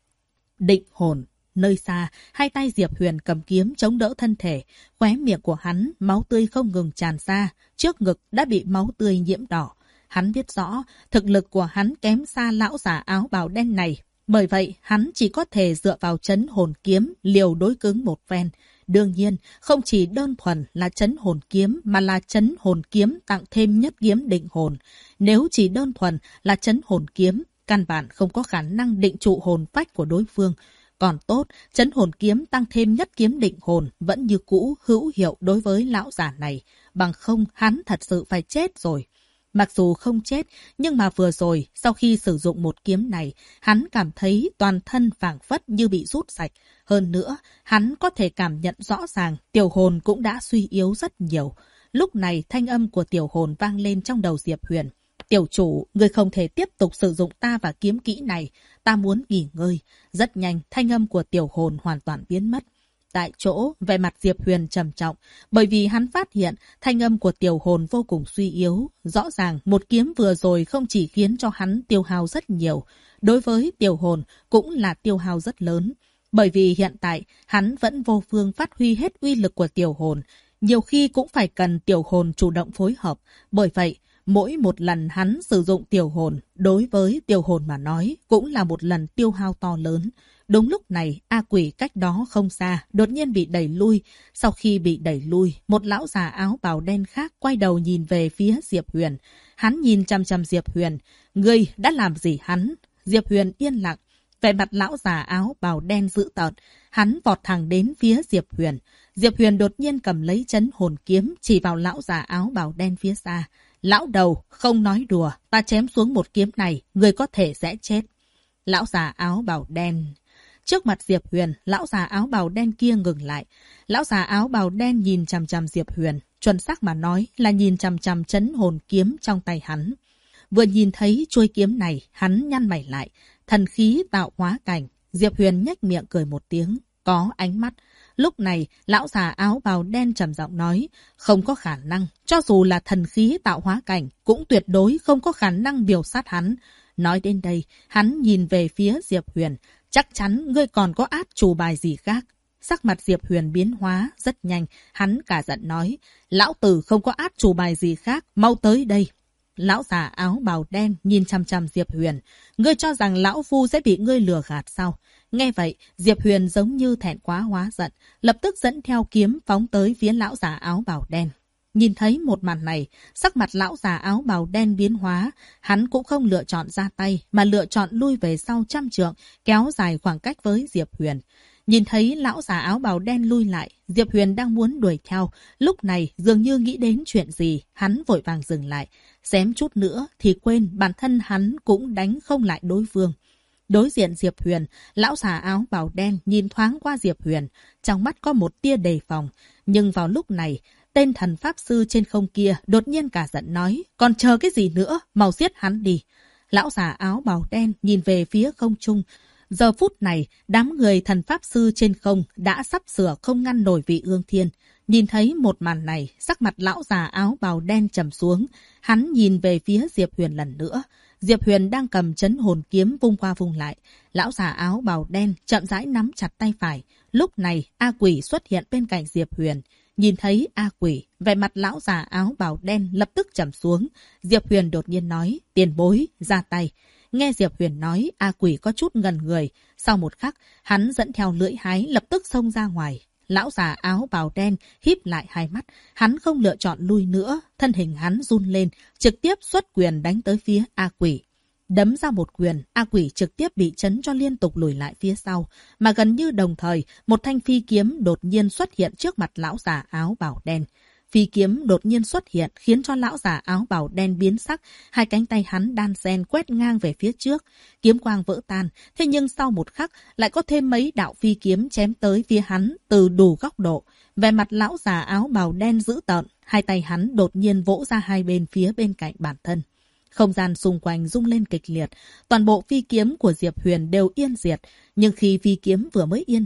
Định hồn, nơi xa, hai tay Diệp Huyền cầm kiếm chống đỡ thân thể, khóe miệng của hắn, máu tươi không ngừng tràn ra, trước ngực đã bị máu tươi nhiễm đỏ. Hắn biết rõ, thực lực của hắn kém xa lão giả áo bào đen này, bởi vậy hắn chỉ có thể dựa vào trấn hồn kiếm liều đối cứng một phen. Đương nhiên, không chỉ đơn thuần là trấn hồn kiếm mà là trấn hồn kiếm tặng thêm nhất kiếm định hồn. Nếu chỉ đơn thuần là trấn hồn kiếm, căn bản không có khả năng định trụ hồn phách của đối phương. Còn tốt, trấn hồn kiếm tăng thêm nhất kiếm định hồn vẫn như cũ hữu hiệu đối với lão giả này. Bằng không, hắn thật sự phải chết rồi. Mặc dù không chết, nhưng mà vừa rồi, sau khi sử dụng một kiếm này, hắn cảm thấy toàn thân phảng phất như bị rút sạch. Hơn nữa, hắn có thể cảm nhận rõ ràng tiểu hồn cũng đã suy yếu rất nhiều. Lúc này, thanh âm của tiểu hồn vang lên trong đầu Diệp Huyền. Tiểu chủ, người không thể tiếp tục sử dụng ta và kiếm kỹ này. Ta muốn nghỉ ngơi. Rất nhanh, thanh âm của tiểu hồn hoàn toàn biến mất. Tại chỗ, vẻ mặt Diệp Huyền trầm trọng, bởi vì hắn phát hiện thanh âm của tiểu hồn vô cùng suy yếu. Rõ ràng, một kiếm vừa rồi không chỉ khiến cho hắn tiêu hao rất nhiều, đối với tiểu hồn cũng là tiêu hao rất lớn. Bởi vì hiện tại, hắn vẫn vô phương phát huy hết uy lực của tiểu hồn, nhiều khi cũng phải cần tiểu hồn chủ động phối hợp. Bởi vậy, mỗi một lần hắn sử dụng tiểu hồn, đối với tiểu hồn mà nói, cũng là một lần tiêu hao to lớn. Đúng lúc này, A Quỷ cách đó không xa, đột nhiên bị đẩy lui. Sau khi bị đẩy lui, một lão già áo bào đen khác quay đầu nhìn về phía Diệp Huyền. Hắn nhìn chăm chăm Diệp Huyền. Ngươi đã làm gì hắn? Diệp Huyền yên lặng. Vẻ mặt lão già áo bào đen dữ tợn. Hắn vọt thẳng đến phía Diệp Huyền. Diệp Huyền đột nhiên cầm lấy trấn hồn kiếm, chỉ vào lão già áo bào đen phía xa. Lão đầu, không nói đùa, ta chém xuống một kiếm này, người có thể sẽ chết. Lão già áo bào đen. Trước mặt Diệp Huyền, lão già áo bào đen kia ngừng lại. Lão già áo bào đen nhìn chằm chằm Diệp Huyền, chuẩn xác mà nói là nhìn chằm chằm trấn hồn kiếm trong tay hắn. Vừa nhìn thấy chuôi kiếm này, hắn nhăn mày lại. Thần khí tạo hóa cảnh. Diệp Huyền nhếch miệng cười một tiếng, có ánh mắt. Lúc này, lão già áo bào đen trầm giọng nói, không có khả năng, cho dù là thần khí tạo hóa cảnh, cũng tuyệt đối không có khả năng biểu sát hắn. Nói đến đây, hắn nhìn về phía Diệp Huyền, chắc chắn ngươi còn có át chủ bài gì khác. Sắc mặt Diệp Huyền biến hóa rất nhanh, hắn cả giận nói, lão tử không có át chủ bài gì khác, mau tới đây. Lão già áo bào đen nhìn chăm chăm Diệp Huyền, ngươi cho rằng lão phu sẽ bị ngươi lừa gạt sao? Nghe vậy, Diệp Huyền giống như thẹn quá hóa giận, lập tức dẫn theo kiếm phóng tới phía lão già áo bào đen. Nhìn thấy một màn này, sắc mặt lão già áo bào đen biến hóa, hắn cũng không lựa chọn ra tay, mà lựa chọn lui về sau 100 trượng, kéo dài khoảng cách với Diệp Huyền. Nhìn thấy lão già áo bào đen lui lại, Diệp Huyền đang muốn đuổi theo, lúc này dường như nghĩ đến chuyện gì, hắn vội vàng dừng lại, xém chút nữa thì quên bản thân hắn cũng đánh không lại đối phương. Đối diện Diệp Huyền, lão già áo bào đen nhìn thoáng qua Diệp Huyền, trong mắt có một tia đề phòng, nhưng vào lúc này, tên thần pháp sư trên không kia đột nhiên cả giận nói, còn chờ cái gì nữa, mau giết hắn đi. Lão già áo bào đen nhìn về phía không trung. Giờ phút này, đám người thần pháp sư trên không đã sắp sửa không ngăn nổi vị ương thiên. Nhìn thấy một màn này, sắc mặt lão già áo bào đen trầm xuống. Hắn nhìn về phía Diệp Huyền lần nữa. Diệp Huyền đang cầm trấn hồn kiếm vung qua vung lại. Lão già áo bào đen chậm rãi nắm chặt tay phải. Lúc này, A Quỷ xuất hiện bên cạnh Diệp Huyền. Nhìn thấy A Quỷ, vẻ mặt lão già áo bào đen lập tức trầm xuống. Diệp Huyền đột nhiên nói, tiền bối, ra tay. Nghe Diệp Huyền nói, A Quỷ có chút ngần người. Sau một khắc, hắn dẫn theo lưỡi hái lập tức xông ra ngoài. Lão già áo bào đen híp lại hai mắt. Hắn không lựa chọn lui nữa. Thân hình hắn run lên, trực tiếp xuất quyền đánh tới phía A Quỷ. Đấm ra một quyền, A Quỷ trực tiếp bị chấn cho liên tục lùi lại phía sau. Mà gần như đồng thời, một thanh phi kiếm đột nhiên xuất hiện trước mặt lão già áo bào đen. Phi kiếm đột nhiên xuất hiện khiến cho lão già áo bào đen biến sắc, hai cánh tay hắn đan xen quét ngang về phía trước, kiếm quang vỡ tan, thế nhưng sau một khắc lại có thêm mấy đạo phi kiếm chém tới phía hắn từ đủ góc độ. Về mặt lão già áo bào đen dữ tợn, hai tay hắn đột nhiên vỗ ra hai bên phía bên cạnh bản thân. Không gian xung quanh rung lên kịch liệt, toàn bộ phi kiếm của Diệp Huyền đều yên diệt, nhưng khi phi kiếm vừa mới yên diệt,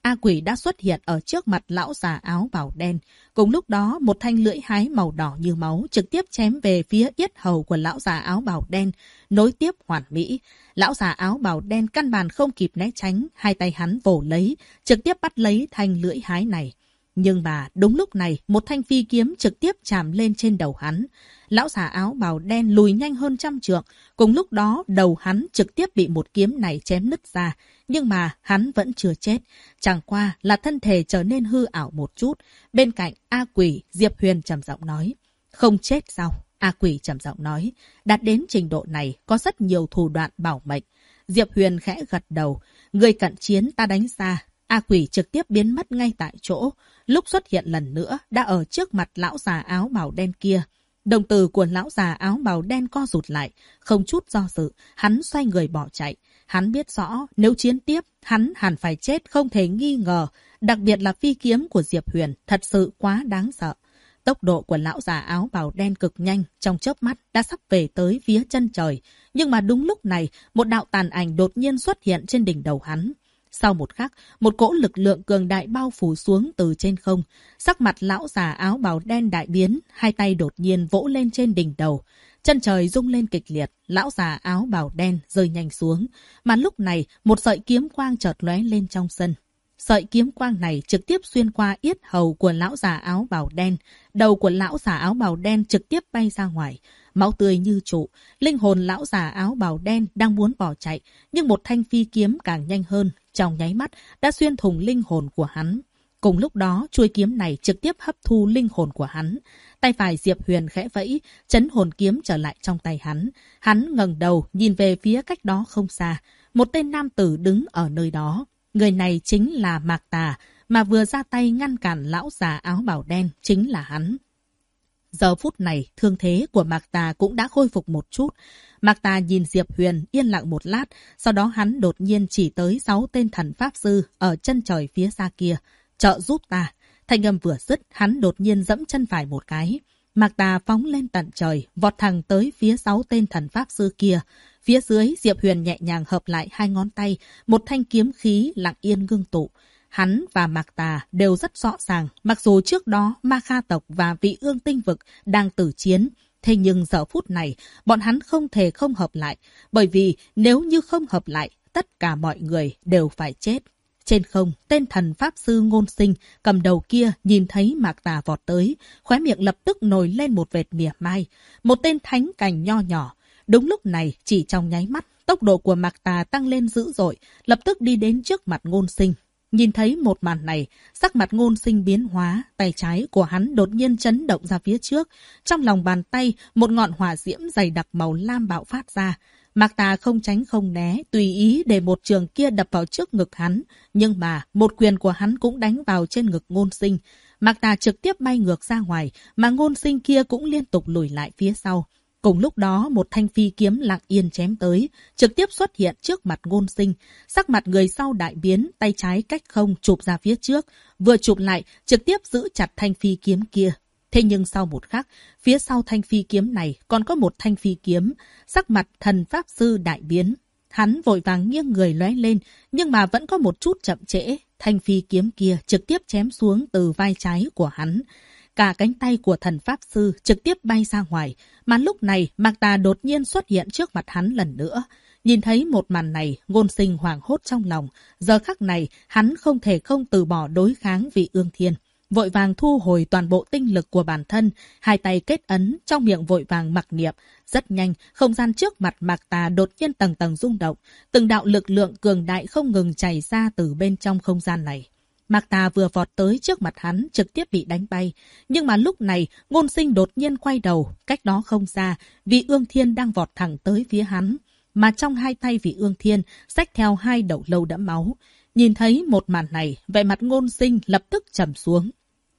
A Quỷ đã xuất hiện ở trước mặt lão già áo bào đen. Cùng lúc đó, một thanh lưỡi hái màu đỏ như máu trực tiếp chém về phía yết hầu của lão già áo bào đen, nối tiếp hoàn mỹ. Lão già áo bào đen căn bản không kịp né tránh, hai tay hắn vồ lấy, trực tiếp bắt lấy thanh lưỡi hái này. Nhưng mà đúng lúc này, một thanh phi kiếm trực tiếp chạm lên trên đầu hắn. Lão già áo bào đen lùi nhanh hơn 100 trượng. Cùng lúc đó, đầu hắn trực tiếp bị một kiếm này chém nứt ra. Nhưng mà hắn vẫn chưa chết. Chẳng qua là thân thể trở nên hư ảo một chút. Bên cạnh A Quỷ, Diệp Huyền trầm giọng nói. Không chết sao? A Quỷ trầm giọng nói. Đạt đến trình độ này, có rất nhiều thủ đoạn bảo mệnh. Diệp Huyền khẽ gật đầu. Người cận chiến ta đánh ra. A Quỷ trực tiếp biến mất ngay tại chỗ. Lúc xuất hiện lần nữa, đã ở trước mặt lão già áo bào đen kia. Đồng tử của lão già áo bào đen co rụt lại. Không chút do dự, hắn xoay người bỏ chạy. Hắn biết rõ, nếu chiến tiếp, hắn hẳn phải chết không thể nghi ngờ. Đặc biệt là phi kiếm của Diệp Huyền, thật sự quá đáng sợ. Tốc độ của lão già áo bào đen cực nhanh, trong chớp mắt đã sắp về tới phía chân trời. Nhưng mà đúng lúc này, một đạo tàn ảnh đột nhiên xuất hiện trên đỉnh đầu hắn. Sau một khắc, một cỗ lực lượng cường đại bao phủ xuống từ trên không. Sắc mặt lão già áo bào đen đại biến, hai tay đột nhiên vỗ lên trên đỉnh đầu. Chân trời rung lên kịch liệt, lão già áo bào đen rơi nhanh xuống. Mà lúc này, một sợi kiếm quang chợt lóe lên trong sân. Sợi kiếm quang này trực tiếp xuyên qua yết hầu của lão già áo bào đen. Đầu của lão già áo bào đen trực tiếp bay ra ngoài. Máu tươi như trụ. Linh hồn lão già áo bào đen đang muốn bỏ chạy. Nhưng một thanh phi kiếm càng nhanh hơn. Trong nháy mắt đã xuyên thủng linh hồn của hắn. Cùng lúc đó, chuôi kiếm này trực tiếp hấp thu linh hồn của hắn. Tay phải Diệp Huyền khẽ vẫy, chấn hồn kiếm trở lại trong tay hắn. Hắn ngẩng đầu, nhìn về phía cách đó không xa. Một tên nam tử đứng ở nơi đó. Người này chính là Mạc Tà, mà vừa ra tay ngăn cản lão già áo bào đen chính là hắn. Giờ phút này, thương thế của Mạc Tà cũng đã khôi phục một chút. Mạc Tà nhìn Diệp Huyền yên lặng một lát, sau đó hắn đột nhiên chỉ tới 6 tên thần pháp sư ở chân trời phía xa kia. Trợ giúp ta. Thanh âm vừa dứt, hắn đột nhiên dẫm chân phải một cái. Mạc Tà phóng lên tận trời, vọt thẳng tới phía 6 tên thần pháp sư kia. Phía dưới, Diệp Huyền nhẹ nhàng hợp lại 2 ngón tay, một thanh kiếm khí lặng yên ngưng tụ. Hắn và Mạc Tà đều rất rõ ràng, mặc dù trước đó Ma Kha tộc và Vị Ương Tinh Vực đang tử chiến, thế nhưng giờ phút này, bọn hắn không thể không hợp lại, bởi vì nếu như không hợp lại, tất cả mọi người đều phải chết. Trên không, tên thần pháp sư Ngôn Sinh cầm đầu kia nhìn thấy Mạc Tà vọt tới, khóe miệng lập tức nổi lên một vệt mỉa mai. Một tên thánh cảnh nho nhỏ. Đúng lúc này, chỉ trong nháy mắt, tốc độ của Mạc Tà tăng lên dữ dội, lập tức đi đến trước mặt Ngôn Sinh. Nhìn thấy một màn này, sắc mặt Ngôn Sinh biến hóa, tay trái của hắn đột nhiên chấn động ra phía trước. Trong lòng bàn tay, một ngọn hỏa diễm dày đặc màu lam bạo phát ra. Mạc Tà không tránh không né, tùy ý để một trường kia đập vào trước ngực hắn. Nhưng mà, một quyền của hắn cũng đánh vào trên ngực Ngôn Sinh. Mạc Tà trực tiếp bay ngược ra ngoài, mà Ngôn Sinh kia cũng liên tục lùi lại phía sau. Cùng lúc đó, một thanh phi kiếm lặng yên chém tới, trực tiếp xuất hiện trước mặt Ngôn Sinh. Sắc mặt người sau đại biến, tay trái cách không chụp ra phía trước. Vừa chụp lại, trực tiếp giữ chặt thanh phi kiếm kia. Thế nhưng sau một khắc, phía sau thanh phi kiếm này còn có một thanh phi kiếm. Sắc mặt thần pháp sư đại biến. Hắn vội vàng nghiêng người lóe lên, nhưng mà vẫn có một chút chậm trễ. Thanh phi kiếm kia trực tiếp chém xuống từ vai trái của hắn. Cả cánh tay của thần pháp sư trực tiếp bay ra ngoài. Mà lúc này, Mạc Tà đột nhiên xuất hiện trước mặt hắn lần nữa. Nhìn thấy một màn này, Ngôn Sinh hoảng hốt trong lòng. Giờ khắc này, hắn không thể không từ bỏ đối kháng Vị Ương Thiên. Vội vàng thu hồi toàn bộ tinh lực của bản thân, hai tay kết ấn, trong miệng vội vàng mặc niệm. Rất nhanh, không gian trước mặt Mạc Tà đột nhiên tầng tầng rung động. Từng đạo lực lượng cường đại không ngừng chảy ra từ bên trong không gian này. Mạc Tà vừa vọt tới trước mặt hắn, trực tiếp bị đánh bay. Nhưng mà lúc này, Ngôn Sinh đột nhiên quay đầu, cách đó không xa, Vị Ương Thiên đang vọt thẳng tới phía hắn. Mà trong hai tay Vị Ương Thiên, xách theo 2 đầu lâu đẫm máu. Nhìn thấy một màn này, vẻ mặt Ngôn Sinh lập tức trầm xuống.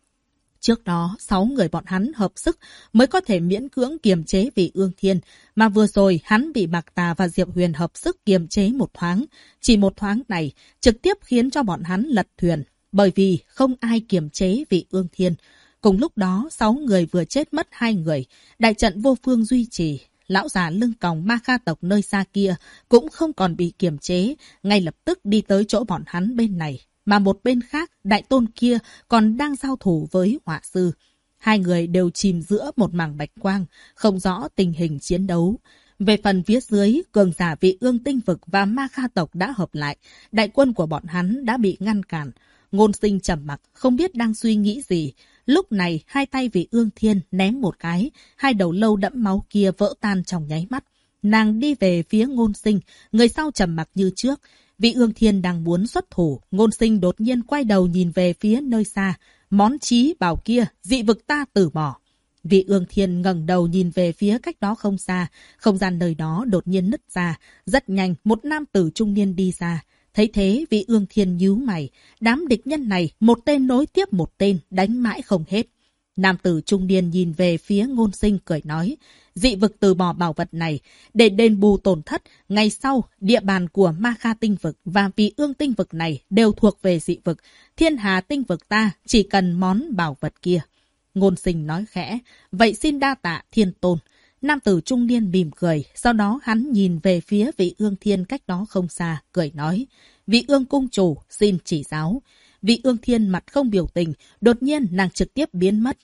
Trước đó, 6 người bọn hắn hợp sức mới có thể miễn cưỡng kiềm chế Vị Ương Thiên, mà vừa rồi hắn bị Mạc Tà và Diệp Huyền hợp sức kiềm chế một thoáng. Chỉ một thoáng này, trực tiếp khiến cho bọn hắn lật thuyền, bởi vì không ai kiềm chế Vị Ương Thiên. Cùng lúc đó, 6 người vừa chết mất 2 người, đại trận vô phương duy trì. Lão già lưng còng Ma Kha tộc nơi xa kia cũng không còn bị kiềm chế, ngay lập tức đi tới chỗ bọn hắn bên này. mà một bên khác đại tôn kia còn đang giao thủ với họa sư. Hai người đều chìm giữa một mảng bạch quang, không rõ tình hình chiến đấu. Về phần phía dưới, cường giả Vị Ương Tinh Vực và Ma Kha tộc đã hợp lại. Đại quân của bọn hắn đã bị ngăn cản. Ngôn Sinh trầm mặc, không biết đang suy nghĩ gì. Lúc này, hai tay Vị Ương Thiên ném một cái, hai đầu lâu đẫm máu kia vỡ tan trong nháy mắt. Nàng đi về phía Ngôn Sinh, người sau trầm mặc như trước. Vị Ương Thiên đang muốn xuất thủ, Ngôn Sinh đột nhiên quay đầu nhìn về phía nơi xa. Món chí bảo kia, dị vực ta từ bỏ. Vị Ương Thiên ngẩng đầu nhìn về phía cách đó không xa, không gian nơi đó đột nhiên nứt ra. Rất nhanh, một nam tử trung niên đi ra. Thấy thế, Vị Ương Thiên nhíu mày. Đám địch nhân này, một tên nối tiếp một tên, đánh mãi không hết. Nam tử trung niên nhìn về phía Ngôn Sinh cười nói, dị vực từ bỏ bảo vật này để đền bù tổn thất. Ngày sau, địa bàn của Ma Kha tinh vực và Vị Ương tinh vực này đều thuộc về dị vực. Thiên Hà tinh vực ta chỉ cần món bảo vật kia. Ngôn Sinh nói khẽ, vậy xin đa tạ Thiên Tôn. Nam tử trung niên mỉm cười, sau đó hắn nhìn về phía Vị Ương Thiên cách đó không xa, cười nói, Vị Ương cung chủ xin chỉ giáo. Vị Ương Thiên mặt không biểu tình, đột nhiên nàng trực tiếp biến mất.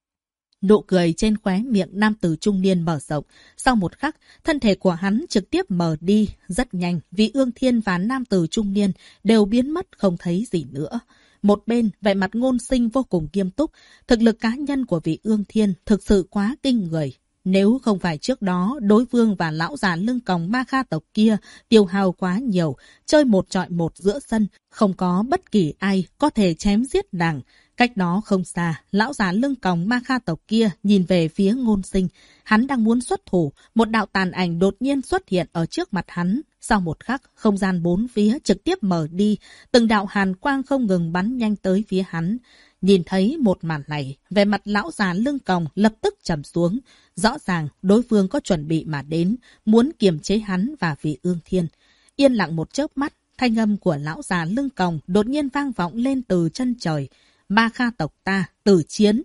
Nụ cười trên khóe miệng nam tử trung niên mở rộng. Sau một khắc, thân thể của hắn trực tiếp mờ đi. Rất nhanh, Vị Ương Thiên và nam tử trung niên đều biến mất không thấy gì nữa. Một bên, vẻ mặt Ngôn Sinh vô cùng nghiêm túc. Thực lực cá nhân của Vị Ương Thiên thực sự quá kinh người. Nếu không phải trước đó, đối phương và lão già lưng còng Ma Kha tộc kia tiêu hao quá nhiều, chơi một chọi một giữa sân, không có bất kỳ ai có thể chém giết nàng. Cách đó không xa, lão già lưng còng Ma Kha tộc kia nhìn về phía Ngôn Sinh. Hắn đang muốn xuất thủ, một đạo tàn ảnh đột nhiên xuất hiện ở trước mặt hắn. Sau một khắc, không gian bốn phía trực tiếp mở đi, từng đạo hàn quang không ngừng bắn nhanh tới phía hắn. Nhìn thấy một màn này, vẻ mặt lão già lưng còng lập tức trầm xuống. Rõ ràng đối phương có chuẩn bị mà đến, muốn kiềm chế hắn và Vị Ương Thiên. Yên lặng một chớp mắt, thanh âm của lão già lưng còng đột nhiên vang vọng lên từ chân trời. Ma Kha tộc ta, tử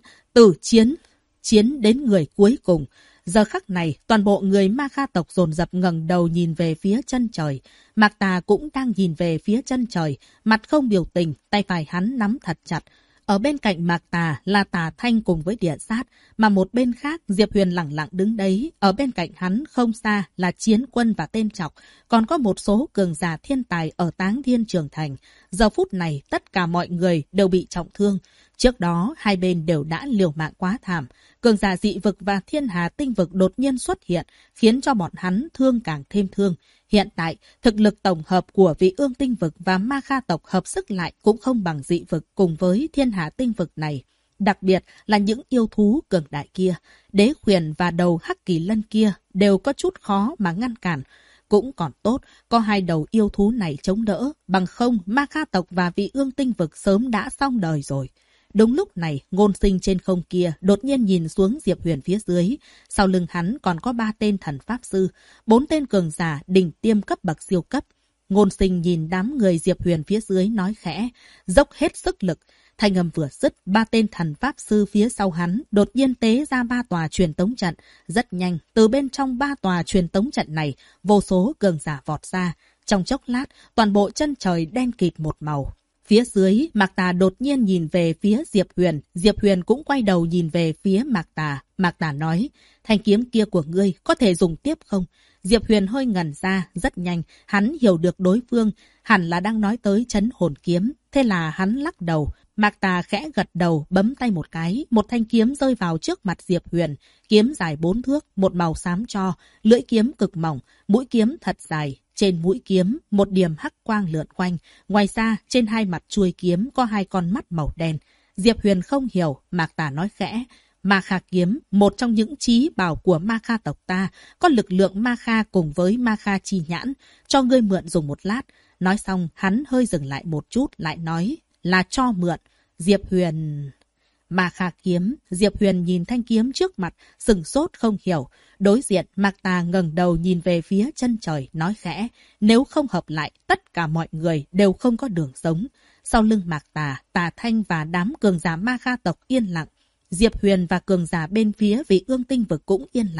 chiến, chiến đến người cuối cùng. Giờ khắc này, toàn bộ người Ma Kha tộc dồn dập ngẩng đầu nhìn về phía chân trời. Mạc Tà cũng đang nhìn về phía chân trời, mặt không biểu tình, tay phải hắn nắm thật chặt. Ở bên cạnh Mạc Tà là Tà Thanh cùng với Địa Sát, mà một bên khác Diệp Huyền lẳng lặng đứng đấy. Ở bên cạnh hắn không xa là Chiến Quân và Tên Trọc, còn có một số cường giả thiên tài ở Táng Thiên Trường Thành. Giờ phút này tất cả mọi người đều bị trọng thương. Trước đó hai bên đều đã liều mạng quá thảm. Cường giả dị vực và Thiên Hà tinh vực đột nhiên xuất hiện, khiến cho bọn hắn thương càng thêm thương. Hiện tại, thực lực tổng hợp của Vị Ương tinh vực và Ma Kha tộc hợp sức lại cũng không bằng dị vực cùng với Thiên Hà tinh vực này. Đặc biệt là những yêu thú cường đại kia, Đế Khuyển và đầu Hắc Kỳ Lân kia đều có chút khó mà ngăn cản. Cũng còn tốt, có hai đầu yêu thú này chống đỡ, bằng không Ma Kha tộc và Vị Ương tinh vực sớm đã xong đời rồi. Đúng lúc này, Ngôn Sinh trên không kia đột nhiên nhìn xuống Diệp Huyền phía dưới. Sau lưng hắn còn có 3 tên thần pháp sư, 4 tên cường giả đỉnh tiêm cấp bậc siêu cấp. Ngôn Sinh nhìn đám người Diệp Huyền phía dưới nói khẽ, dốc hết sức lực. Thanh âm vừa dứt, 3 tên thần pháp sư phía sau hắn đột nhiên tế ra 3 tòa truyền tống trận. Rất nhanh, từ bên trong 3 tòa truyền tống trận này, vô số cường giả vọt ra. Trong chốc lát, toàn bộ chân trời đen kịt một màu. Phía dưới, Mạc Tà đột nhiên nhìn về phía Diệp Huyền. Diệp Huyền cũng quay đầu nhìn về phía Mạc Tà. Mạc Tà nói, thanh kiếm kia của ngươi có thể dùng tiếp không? Diệp Huyền hơi ngẩn ra, rất nhanh, hắn hiểu được đối phương, hẳn là đang nói tới trấn hồn kiếm. Thế là hắn lắc đầu. Mạc Tà khẽ gật đầu, bấm tay một cái, một thanh kiếm rơi vào trước mặt Diệp Huyền. Kiếm dài 4 thước, một màu xám tro, lưỡi kiếm cực mỏng, mũi kiếm thật dài. Trên mũi kiếm, một điểm hắc quang lượn quanh. Ngoài ra, trên hai mặt chuôi kiếm có 2 con mắt màu đen. Diệp Huyền không hiểu, Mạc Tà nói khẽ. Ma Kha kiếm, một trong những chí bảo của Ma Kha tộc ta, có lực lượng Ma Kha cùng với Ma Kha chi nhãn, cho ngươi mượn dùng một lát. Nói xong, hắn hơi dừng lại một chút, lại nói, là cho mượn. Diệp Huyền... Ma Kha kiếm, Diệp Huyền nhìn thanh kiếm trước mặt, sừng sốt không hiểu. Đối diện, Mạc Tà ngẩng đầu nhìn về phía chân trời, nói khẽ, nếu không hợp lại, tất cả mọi người đều không có đường sống. Sau lưng Mạc Tà, Tà Thanh và đám cường giả Ma Kha tộc yên lặng. Diệp Huyền và cường giả bên phía Vị Ương tinh vực cũng yên lặng.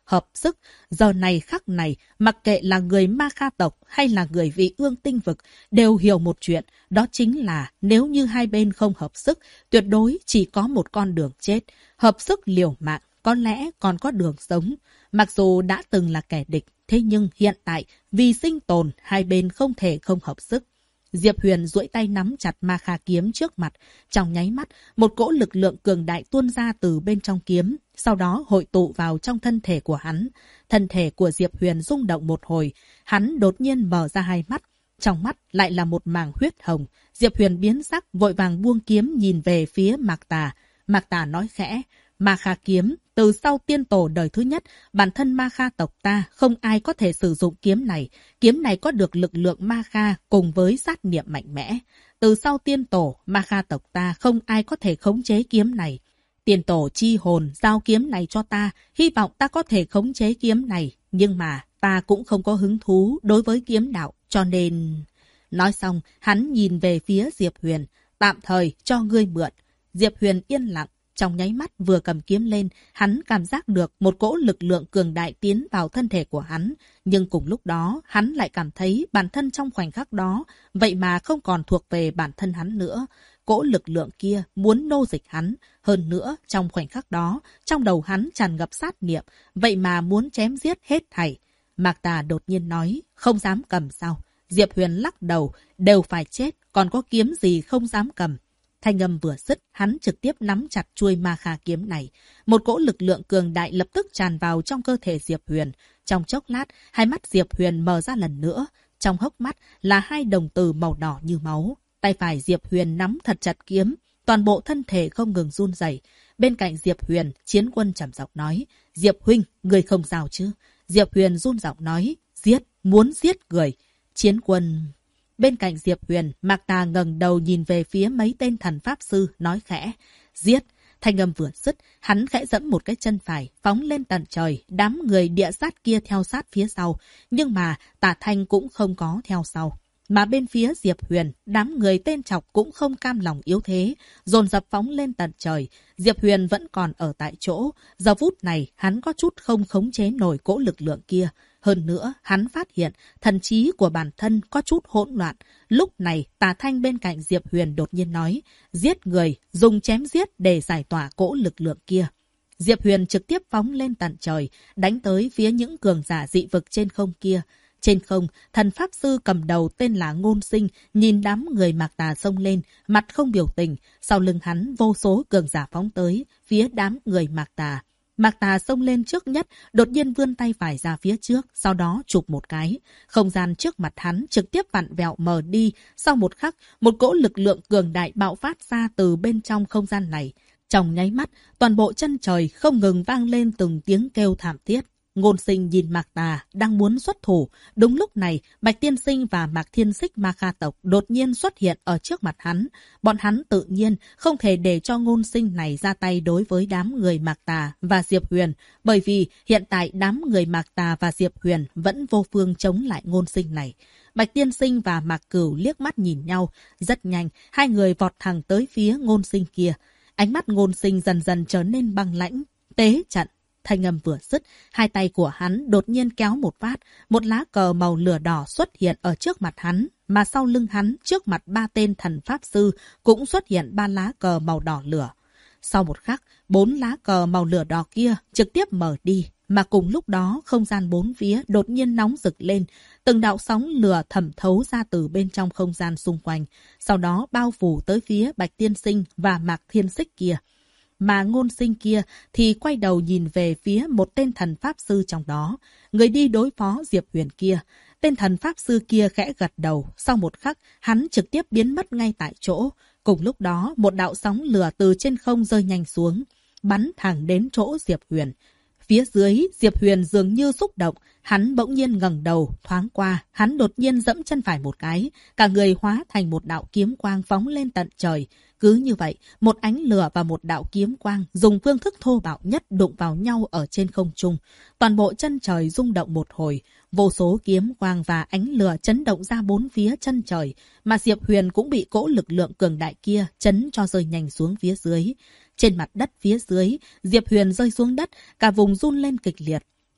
hợp sức. Giờ này khắc này, mặc kệ là người Ma Kha tộc hay là người Vị Ương tinh vực, đều hiểu một chuyện, đó chính là nếu như hai bên không hợp sức, tuyệt đối chỉ có một con đường chết. Hợp sức liều mạng, có lẽ còn có đường sống. Mặc dù đã từng là kẻ địch, thế nhưng hiện tại, vì sinh tồn, hai bên không thể không hợp sức. Diệp Huyền duỗi tay nắm chặt Ma Kha kiếm trước mặt. Trong nháy mắt, một cỗ lực lượng cường đại tuôn ra từ bên trong kiếm, sau đó hội tụ vào trong thân thể của hắn. Thân thể của Diệp Huyền rung động một hồi, hắn đột nhiên mở ra hai mắt. Trong mắt lại là một mảng huyết hồng. Diệp Huyền biến sắc, vội vàng buông kiếm nhìn về phía Mạc Tà. Mạc Tà nói khẽ, Ma Kha kiếm, từ sau tiên tổ đời thứ nhất, bản thân Ma Kha tộc ta không ai có thể sử dụng kiếm này. Kiếm này có được lực lượng Ma Kha cùng với sát niệm mạnh mẽ. Từ sau tiên tổ, Ma Kha tộc ta không ai có thể khống chế kiếm này. Tiên tổ chi hồn giao kiếm này cho ta, hy vọng ta có thể khống chế kiếm này. Nhưng mà ta cũng không có hứng thú đối với kiếm đạo, cho nên... Nói xong, hắn nhìn về phía Diệp Huyền, tạm thời cho ngươi mượn. Diệp Huyền yên lặng. Trong nháy mắt vừa cầm kiếm lên, hắn cảm giác được một cỗ lực lượng cường đại tiến vào thân thể của hắn. Nhưng cùng lúc đó, hắn lại cảm thấy bản thân trong khoảnh khắc đó, vậy mà không còn thuộc về bản thân hắn nữa. Cỗ lực lượng kia muốn nô dịch hắn. Hơn nữa, trong khoảnh khắc đó, trong đầu hắn tràn ngập sát niệm, vậy mà muốn chém giết hết thảy. Mạc Tà đột nhiên nói, không dám cầm sao? Diệp Huyền lắc đầu, đều phải chết, còn có kiếm gì không dám cầm. Thanh âm vừa dứt, hắn trực tiếp nắm chặt chuôi Ma Kha kiếm này. Một cỗ lực lượng cường đại lập tức tràn vào trong cơ thể Diệp Huyền. Trong chốc lát, hai mắt Diệp Huyền mở ra lần nữa. Trong hốc mắt là hai đồng tử màu đỏ như máu. Tay phải Diệp Huyền nắm thật chặt kiếm. Toàn bộ thân thể không ngừng run rẩy. Bên cạnh Diệp Huyền, Chiến Quân trầm giọng nói, Diệp huynh, người không sao chứ? Diệp Huyền run giọng nói, giết, muốn giết người. Chiến Quân... Bên cạnh Diệp Huyền, Mạc Tà ngẩng đầu nhìn về phía mấy tên thần pháp sư, nói khẽ, giết. Thanh âm vừa dứt, hắn khẽ giẫm một cái chân phải, phóng lên tận trời, đám người địa sát kia theo sát phía sau. Nhưng mà Tả Thanh cũng không có theo sau. Mà bên phía Diệp Huyền, đám người tên Trọc cũng không cam lòng yếu thế, dồn dập phóng lên tận trời. Diệp Huyền vẫn còn ở tại chỗ. Giờ phút này, hắn có chút không khống chế nổi cỗ lực lượng kia. Hơn nữa, hắn phát hiện thần trí của bản thân có chút hỗn loạn. Lúc này, Tà Thanh bên cạnh Diệp Huyền đột nhiên nói, giết người, dùng chém giết để giải tỏa cỗ lực lượng kia. Diệp Huyền trực tiếp phóng lên tận trời, đánh tới phía những cường giả dị vực trên không kia. Trên không, thần pháp sư cầm đầu tên là Ngôn Sinh, nhìn đám người Mạc Tà xông lên, mặt không biểu tình. Sau lưng hắn vô số cường giả phóng tới, phía đám người Mạc Tà. Mạc Tà xông lên trước nhất, đột nhiên vươn tay phải ra phía trước, sau đó chụp một cái. Không gian trước mặt hắn trực tiếp vặn vẹo mờ đi. Sau một khắc, một cỗ lực lượng cường đại bạo phát ra từ bên trong không gian này. Trong nháy mắt, toàn bộ chân trời không ngừng vang lên từng tiếng kêu thảm thiết. Ngôn Sinh nhìn Mạc Tà đang muốn xuất thủ. Đúng lúc này, Bạch Tiên Sinh và Mạc Thiên Xích Ma Kha tộc đột nhiên xuất hiện ở trước mặt hắn. Bọn hắn tự nhiên không thể để cho Ngôn Sinh này ra tay đối với đám người Mạc Tà và Diệp Huyền, bởi vì hiện tại đám người Mạc Tà và Diệp Huyền vẫn vô phương chống lại Ngôn Sinh này. Bạch Tiên Sinh và Mạc Cửu liếc mắt nhìn nhau. Rất nhanh, hai người vọt thẳng tới phía Ngôn Sinh kia. Ánh mắt Ngôn Sinh dần dần trở nên băng lãnh. Tế trận. Thanh âm vừa dứt, hai tay của hắn đột nhiên kéo một phát, một lá cờ màu lửa đỏ xuất hiện ở trước mặt hắn, mà sau lưng hắn, trước mặt ba tên thần pháp sư, cũng xuất hiện ba lá cờ màu đỏ lửa. Sau một khắc, 4 lá cờ màu lửa đỏ kia trực tiếp mở đi, mà cùng lúc đó không gian bốn phía đột nhiên nóng rực lên, từng đạo sóng lửa thẩm thấu ra từ bên trong không gian xung quanh, sau đó bao phủ tới phía Bạch Tiên Sinh và Mạc Thiên Xích kia. Mà Ngôn Sinh kia thì quay đầu nhìn về phía một tên thần pháp sư trong đó, người đi đối phó Diệp Huyền kia. Tên thần pháp sư kia khẽ gật đầu, sau một khắc, hắn trực tiếp biến mất ngay tại chỗ. Cùng lúc đó, một đạo sóng lửa từ trên không rơi nhanh xuống, bắn thẳng đến chỗ Diệp Huyền. Phía dưới, Diệp Huyền dường như xúc động, hắn bỗng nhiên ngẩng đầu, thoáng qua, hắn đột nhiên dẫm chân phải một cái, cả người hóa thành một đạo kiếm quang phóng lên tận trời. Cứ như vậy, một ánh lửa và một đạo kiếm quang dùng phương thức thô bạo nhất đụng vào nhau ở trên không trung. Toàn bộ chân trời rung động một hồi, vô số kiếm quang và ánh lửa chấn động ra bốn phía chân trời, mà Diệp Huyền cũng bị cỗ lực lượng cường đại kia chấn cho rơi nhanh xuống phía dưới. Trên mặt đất phía dưới, Diệp Huyền rơi xuống đất, cả vùng run lên kịch liệt.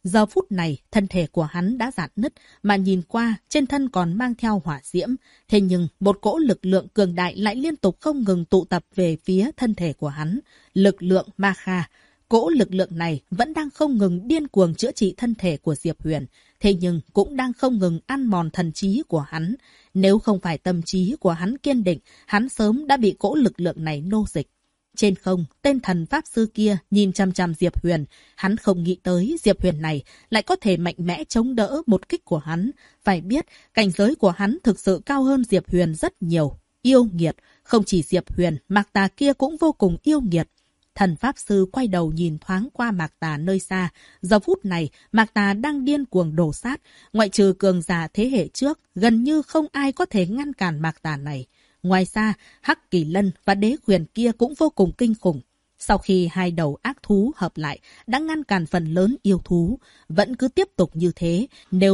Giờ phút này, thân thể của hắn đã rạn nứt, mà nhìn qua, trên thân còn mang theo hỏa diễm. Thế nhưng, một cỗ lực lượng cường đại lại liên tục không ngừng tụ tập về phía thân thể của hắn. Lực lượng Ma Kha. Cỗ lực lượng này vẫn đang không ngừng điên cuồng chữa trị thân thể của Diệp Huyền. Thế nhưng, cũng đang không ngừng ăn mòn thần trí của hắn. Nếu không phải tâm trí của hắn kiên định, hắn sớm đã bị cỗ lực lượng này nô dịch. Trên không, tên thần pháp sư kia nhìn chằm chằm Diệp Huyền. Hắn không nghĩ tới Diệp Huyền này lại có thể mạnh mẽ chống đỡ một kích của hắn. Phải biết, cảnh giới của hắn thực sự cao hơn Diệp Huyền rất nhiều. Yêu nghiệt, không chỉ Diệp Huyền, Mạc Tà kia cũng vô cùng yêu nghiệt. Thần pháp sư quay đầu nhìn thoáng qua Mạc Tà nơi xa. Giờ phút này, Mạc Tà đang điên cuồng đổ sát. Ngoại trừ cường giả thế hệ trước, gần như không ai có thể ngăn cản Mạc Tà này. Ngoài ra, Hắc Kỳ Lân và Đế Huyền kia cũng vô cùng kinh khủng. Sau khi hai đầu ác thú hợp lại, đã ngăn cản phần lớn yêu thú. Vẫn cứ tiếp tục như thế.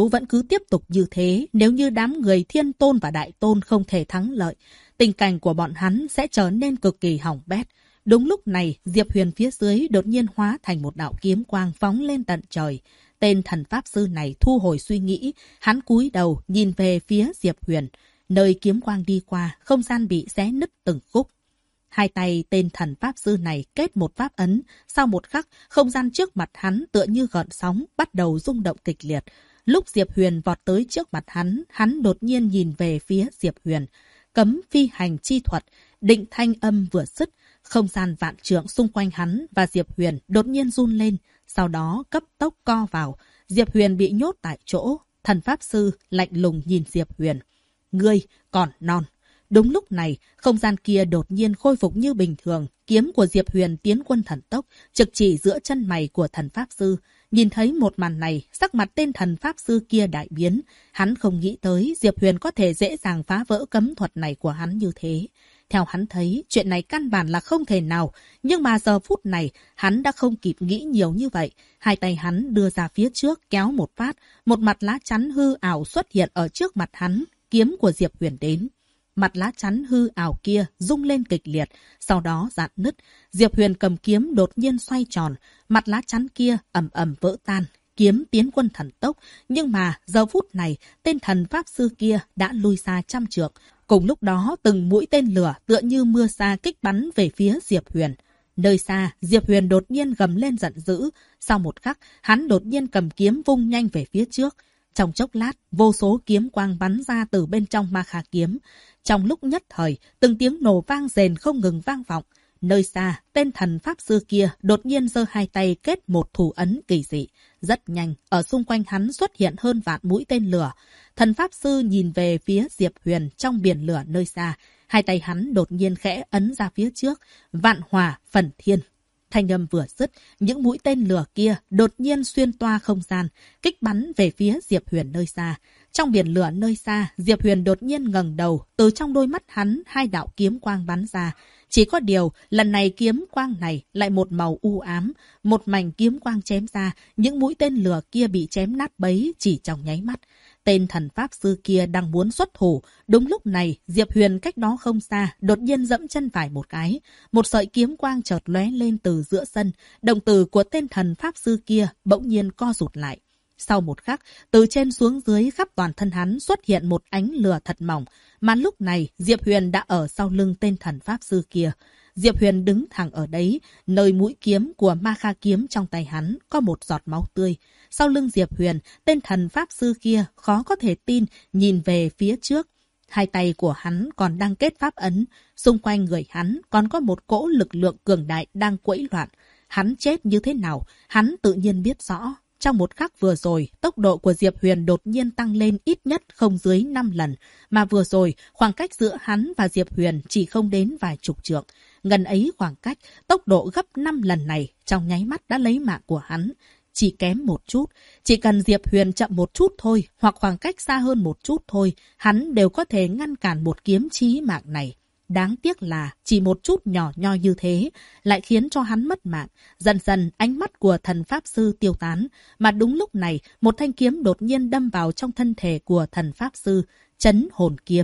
Nếu như đám người Thiên Tôn và Đại Tôn không thể thắng lợi, tình cảnh của bọn hắn sẽ trở nên cực kỳ hỏng bét. Đúng lúc này, Diệp Huyền phía dưới đột nhiên hóa thành một đạo kiếm quang phóng lên tận trời. Tên thần pháp sư này thu hồi suy nghĩ, hắn cúi đầu nhìn về phía Diệp Huyền. Nơi kiếm quang đi qua, không gian bị xé nứt từng khúc. Hai tay tên thần pháp sư này kết một pháp ấn. Sau một khắc, không gian trước mặt hắn tựa như gợn sóng, bắt đầu rung động kịch liệt. Lúc Diệp Huyền vọt tới trước mặt hắn đột nhiên nhìn về phía Diệp Huyền. Cấm phi hành chi thuật, định thanh âm vừa dứt. Không gian vạn trượng xung quanh hắn và Diệp Huyền đột nhiên run lên, sau đó cấp tốc co vào. Diệp Huyền bị nhốt tại chỗ. Thần pháp sư lạnh lùng nhìn Diệp Huyền. Ngươi còn non. Đúng lúc này, không gian kia đột nhiên khôi phục như bình thường. Kiếm của Diệp Huyền tiến quân thần tốc, trực chỉ giữa chân mày của thần pháp sư. Nhìn thấy một màn này, sắc mặt tên thần pháp sư kia đại biến. Hắn không nghĩ tới Diệp Huyền có thể dễ dàng phá vỡ cấm thuật này của hắn như thế. Theo hắn thấy, chuyện này căn bản là không thể nào. Nhưng mà giờ phút này, hắn đã không kịp nghĩ nhiều như vậy. Hai tay hắn đưa ra phía trước kéo một phát. Một mặt lá chắn hư ảo xuất hiện ở trước mặt hắn. Kiếm của Diệp Huyền đến. Mặt lá chắn hư ảo kia rung lên kịch liệt, sau đó rạn nứt. Diệp Huyền cầm kiếm đột nhiên xoay tròn. Mặt lá chắn kia ầm ầm vỡ tan. Kiếm tiến quân thần tốc. Nhưng mà giờ phút này, tên thần pháp sư kia đã lui xa trăm trượng. Cùng lúc đó, từng mũi tên lửa tựa như mưa sa kích bắn về phía Diệp Huyền. Nơi xa, Diệp Huyền đột nhiên gầm lên giận dữ. Sau một khắc, hắn đột nhiên cầm kiếm vung nhanh về phía trước. Trong chốc lát, vô số kiếm quang bắn ra từ bên trong Ma Kha kiếm. Trong lúc nhất thời, từng tiếng nổ vang rền không ngừng vang vọng. Nơi xa, tên thần pháp sư kia đột nhiên giơ hai tay kết một thủ ấn kỳ dị. Rất nhanh, ở xung quanh hắn xuất hiện hơn vạn mũi tên lửa. Thần pháp sư nhìn về phía Diệp Huyền trong biển lửa nơi xa. Hai tay hắn đột nhiên khẽ ấn ra phía trước. Vạn hỏa phần thiên. Thanh âm vừa dứt, những mũi tên lửa kia đột nhiên xuyên toa không gian, kích bắn về phía Diệp Huyền nơi xa. Trong biển lửa nơi xa, Diệp Huyền đột nhiên ngẩng đầu, từ trong đôi mắt hắn hai đạo kiếm quang bắn ra. Chỉ có điều, lần này kiếm quang này lại một màu u ám, một mảnh kiếm quang chém ra, những mũi tên lửa kia bị chém nát bấy chỉ trong nháy mắt. Tên thần pháp sư kia đang muốn xuất thủ. Đúng lúc này, Diệp Huyền cách đó không xa, đột nhiên dẫm chân phải một cái. Một sợi kiếm quang chợt lóe lên từ giữa sân. Đồng tử của tên thần pháp sư kia bỗng nhiên co rụt lại. Sau một khắc, từ trên xuống dưới khắp toàn thân hắn xuất hiện một ánh lửa thật mỏng. Mà lúc này, Diệp Huyền đã ở sau lưng tên thần pháp sư kia. Diệp Huyền đứng thẳng ở đấy, nơi mũi kiếm của Ma Kha kiếm trong tay hắn có một giọt máu tươi. Sau lưng Diệp Huyền, tên thần pháp sư kia khó có thể tin nhìn về phía trước. Hai tay của hắn còn đang kết pháp ấn, xung quanh người hắn còn có một cỗ lực lượng cường đại đang quẫy loạn. Hắn chết như thế nào, hắn tự nhiên biết rõ. Trong một khắc vừa rồi, tốc độ của Diệp Huyền đột nhiên tăng lên ít nhất không dưới 5 lần. Mà vừa rồi, khoảng cách giữa hắn và Diệp Huyền chỉ không đến vài chục trượng. Ngần ấy khoảng cách, tốc độ gấp 5 lần này trong nháy mắt đã lấy mạng của hắn. Chỉ kém một chút, chỉ cần Diệp Huyền chậm một chút thôi, hoặc khoảng cách xa hơn một chút thôi, hắn đều có thể ngăn cản một kiếm chí mạng này. Đáng tiếc là chỉ một chút nhỏ nhoi như thế lại khiến cho hắn mất mạng. Dần dần ánh mắt của thần pháp sư tiêu tán. Mà đúng lúc này, một thanh kiếm đột nhiên đâm vào trong thân thể của thần pháp sư. Chấn hồn kiếm.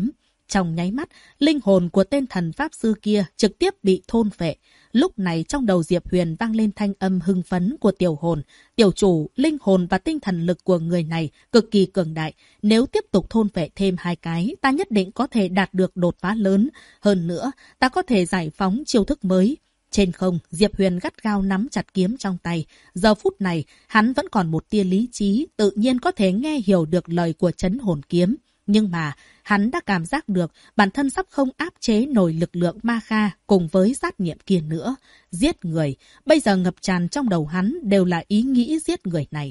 Trong nháy mắt, linh hồn của tên thần pháp sư kia trực tiếp bị thôn phệ. Lúc này trong đầu Diệp Huyền vang lên thanh âm hưng phấn của tiểu hồn. Tiểu chủ, linh hồn và tinh thần lực của người này cực kỳ cường đại. Nếu tiếp tục thôn phệ thêm 2 cái, ta nhất định có thể đạt được đột phá lớn. Hơn nữa, ta có thể giải phóng chiêu thức mới. Trên không, Diệp Huyền gắt gao nắm chặt kiếm trong tay. Giờ phút này, hắn vẫn còn một tia lý trí, tự nhiên có thể nghe hiểu được lời của trấn hồn kiếm. Nhưng mà, hắn đã cảm giác được bản thân sắp không áp chế nổi lực lượng ma kha cùng với sát nghiệm kia nữa. Giết người, bây giờ ngập tràn trong đầu hắn đều là ý nghĩ giết người này.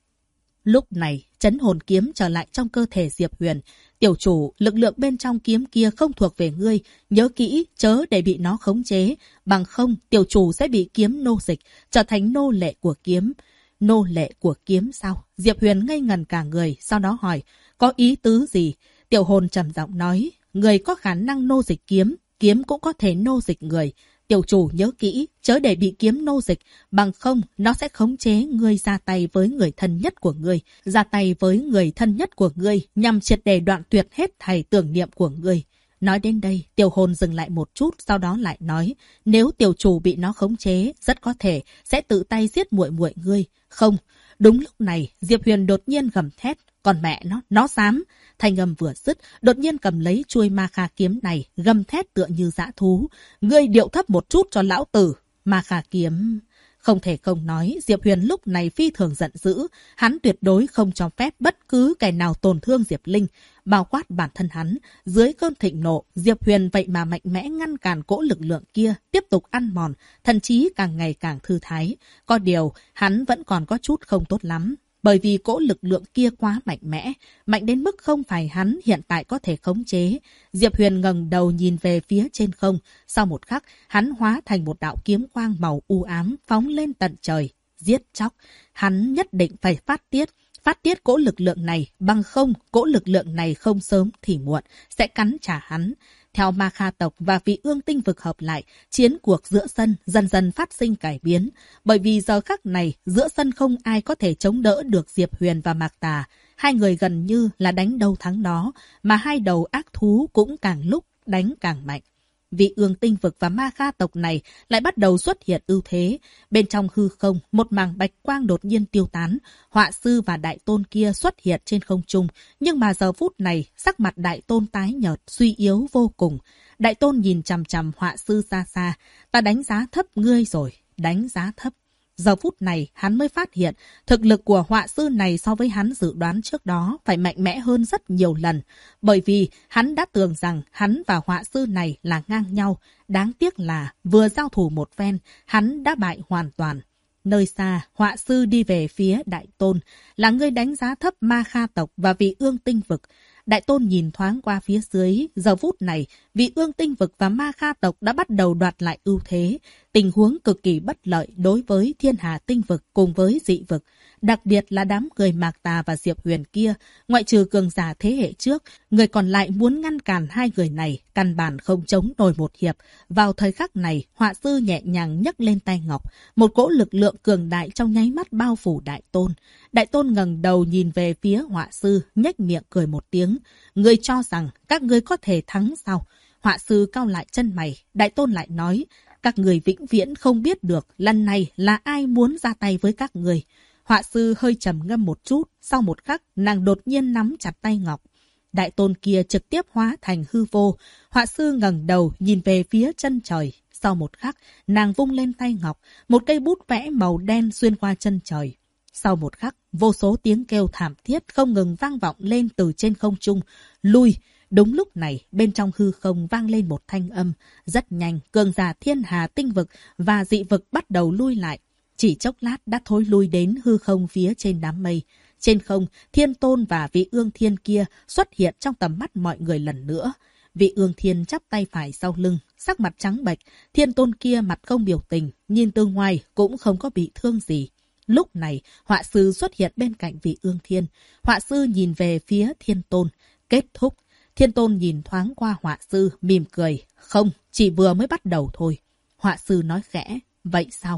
Lúc này, trấn hồn kiếm trở lại trong cơ thể Diệp Huyền. Tiểu chủ, lực lượng bên trong kiếm kia không thuộc về ngươi. Nhớ kỹ, chớ để bị nó khống chế. Bằng không, tiểu chủ sẽ bị kiếm nô dịch, trở thành nô lệ của kiếm. Nô lệ của kiếm sao? Diệp Huyền ngây ngần cả người, sau đó hỏi, có ý tứ gì? Tiểu hồn trầm giọng nói, người có khả năng nô dịch kiếm, kiếm cũng có thể nô dịch người. Tiểu chủ nhớ kỹ, chớ để bị kiếm nô dịch, bằng không nó sẽ khống chế ngươi ra tay với người thân nhất của ngươi, ra tay với người thân nhất của ngươi nhằm triệt để đoạn tuyệt hết thảy tưởng niệm của ngươi. Nói đến đây, tiểu hồn dừng lại một chút, sau đó lại nói, nếu tiểu chủ bị nó khống chế, rất có thể sẽ tự tay giết muội muội ngươi. Không, đúng lúc này, Diệp Huyền đột nhiên gầm thét, còn mẹ nó dám. Thanh âm vừa dứt, đột nhiên cầm lấy chuôi ma kha kiếm này, gầm thét tựa như dã thú. Ngươi điệu thấp một chút cho lão tử. Ma kha kiếm... Không thể không nói, Diệp Huyền lúc này phi thường giận dữ. Hắn tuyệt đối không cho phép bất cứ kẻ nào tổn thương Diệp Linh, bao quát bản thân hắn. Dưới cơn thịnh nộ, Diệp Huyền vậy mà mạnh mẽ ngăn cản cỗ lực lượng kia, tiếp tục ăn mòn, thậm chí càng ngày càng thư thái. Có điều, hắn vẫn còn có chút không tốt lắm. Bởi vì cỗ lực lượng kia quá mạnh mẽ, mạnh đến mức không phải hắn hiện tại có thể khống chế. Diệp Huyền ngẩng đầu nhìn về phía trên không. Sau một khắc, hắn hóa thành một đạo kiếm quang màu u ám phóng lên tận trời. Giết chóc, hắn nhất định phải phát tiết cỗ lực lượng này, bằng không, cỗ lực lượng này không sớm thì muộn, sẽ cắn trả hắn. Theo Ma Kha tộc và vị ương tinh vực hợp lại, chiến cuộc giữa sân dần dần phát sinh cải biến. Bởi vì giờ khắc này, giữa sân không ai có thể chống đỡ được Diệp Huyền và Mạc Tà. Hai người gần như là đánh đâu thắng đó, mà hai đầu ác thú cũng càng lúc đánh càng mạnh. Vị ương tinh vực và Ma Kha tộc này lại bắt đầu xuất hiện ưu thế. Bên trong hư không, một mảng bạch quang đột nhiên tiêu tán. Họa sư và đại tôn kia xuất hiện trên không trung. Nhưng mà giờ phút này, sắc mặt đại tôn tái nhợt, suy yếu vô cùng. Đại tôn nhìn chằm chằm họa sư xa xa. Ta đánh giá thấp ngươi rồi, đánh giá thấp. Giờ phút này, hắn mới phát hiện thực lực của họa sư này so với hắn dự đoán trước đó phải mạnh mẽ hơn rất nhiều lần. Bởi vì hắn đã tưởng rằng hắn và họa sư này là ngang nhau. Đáng tiếc là vừa giao thủ một phen, hắn đã bại hoàn toàn. Nơi xa, họa sư đi về phía đại tôn, là người đánh giá thấp Ma Kha tộc và vị ương tinh vực. Đại tôn nhìn thoáng qua phía dưới, giờ phút này, vị ương tinh vực và Ma Kha tộc đã bắt đầu đoạt lại ưu thế. Tình huống cực kỳ bất lợi đối với thiên hà tinh vực cùng với dị vực. Đặc biệt là đám người Mạc Tà và Diệp Huyền kia, ngoại trừ cường giả thế hệ trước, người còn lại muốn ngăn cản hai người này, căn bản không chống nổi một hiệp. Vào thời khắc này, họa sư nhẹ nhàng nhấc lên tay ngọc, một cỗ lực lượng cường đại trong nháy mắt bao phủ đại tôn. Đại tôn ngẩng đầu nhìn về phía họa sư, nhếch miệng cười một tiếng. Ngươi cho rằng các ngươi có thể thắng sao? Họa sư cau lại chân mày, đại tôn lại nói, các người vĩnh viễn không biết được lần này là ai muốn ra tay với các người. Họa sư hơi trầm ngâm một chút, sau một khắc nàng đột nhiên nắm chặt tay ngọc. Đại tôn kia trực tiếp hóa thành hư vô. Họa sư ngẩng đầu nhìn về phía chân trời. Sau một khắc, nàng vung lên tay ngọc, một cây bút vẽ màu đen xuyên qua chân trời. Sau một khắc, vô số tiếng kêu thảm thiết không ngừng vang vọng lên từ trên không trung. Lui! Đúng lúc này, bên trong hư không vang lên một thanh âm. Rất nhanh, cường giả thiên hà tinh vực và dị vực bắt đầu lui lại. Chỉ chốc lát đã thối lui đến hư không phía trên đám mây. Trên không, thiên tôn và vị ương thiên kia xuất hiện trong tầm mắt mọi người lần nữa. Vị ương thiên chắp tay phải sau lưng, sắc mặt trắng bệch. Thiên tôn kia mặt không biểu tình, nhìn từ ngoài cũng không có bị thương gì. Lúc này, họa sư xuất hiện bên cạnh vị ương thiên. Họa sư nhìn về phía thiên tôn. Kết thúc. Thiên tôn nhìn thoáng qua họa sư, mỉm cười. Không, chỉ vừa mới bắt đầu thôi. Họa sư nói khẽ. Vậy sao?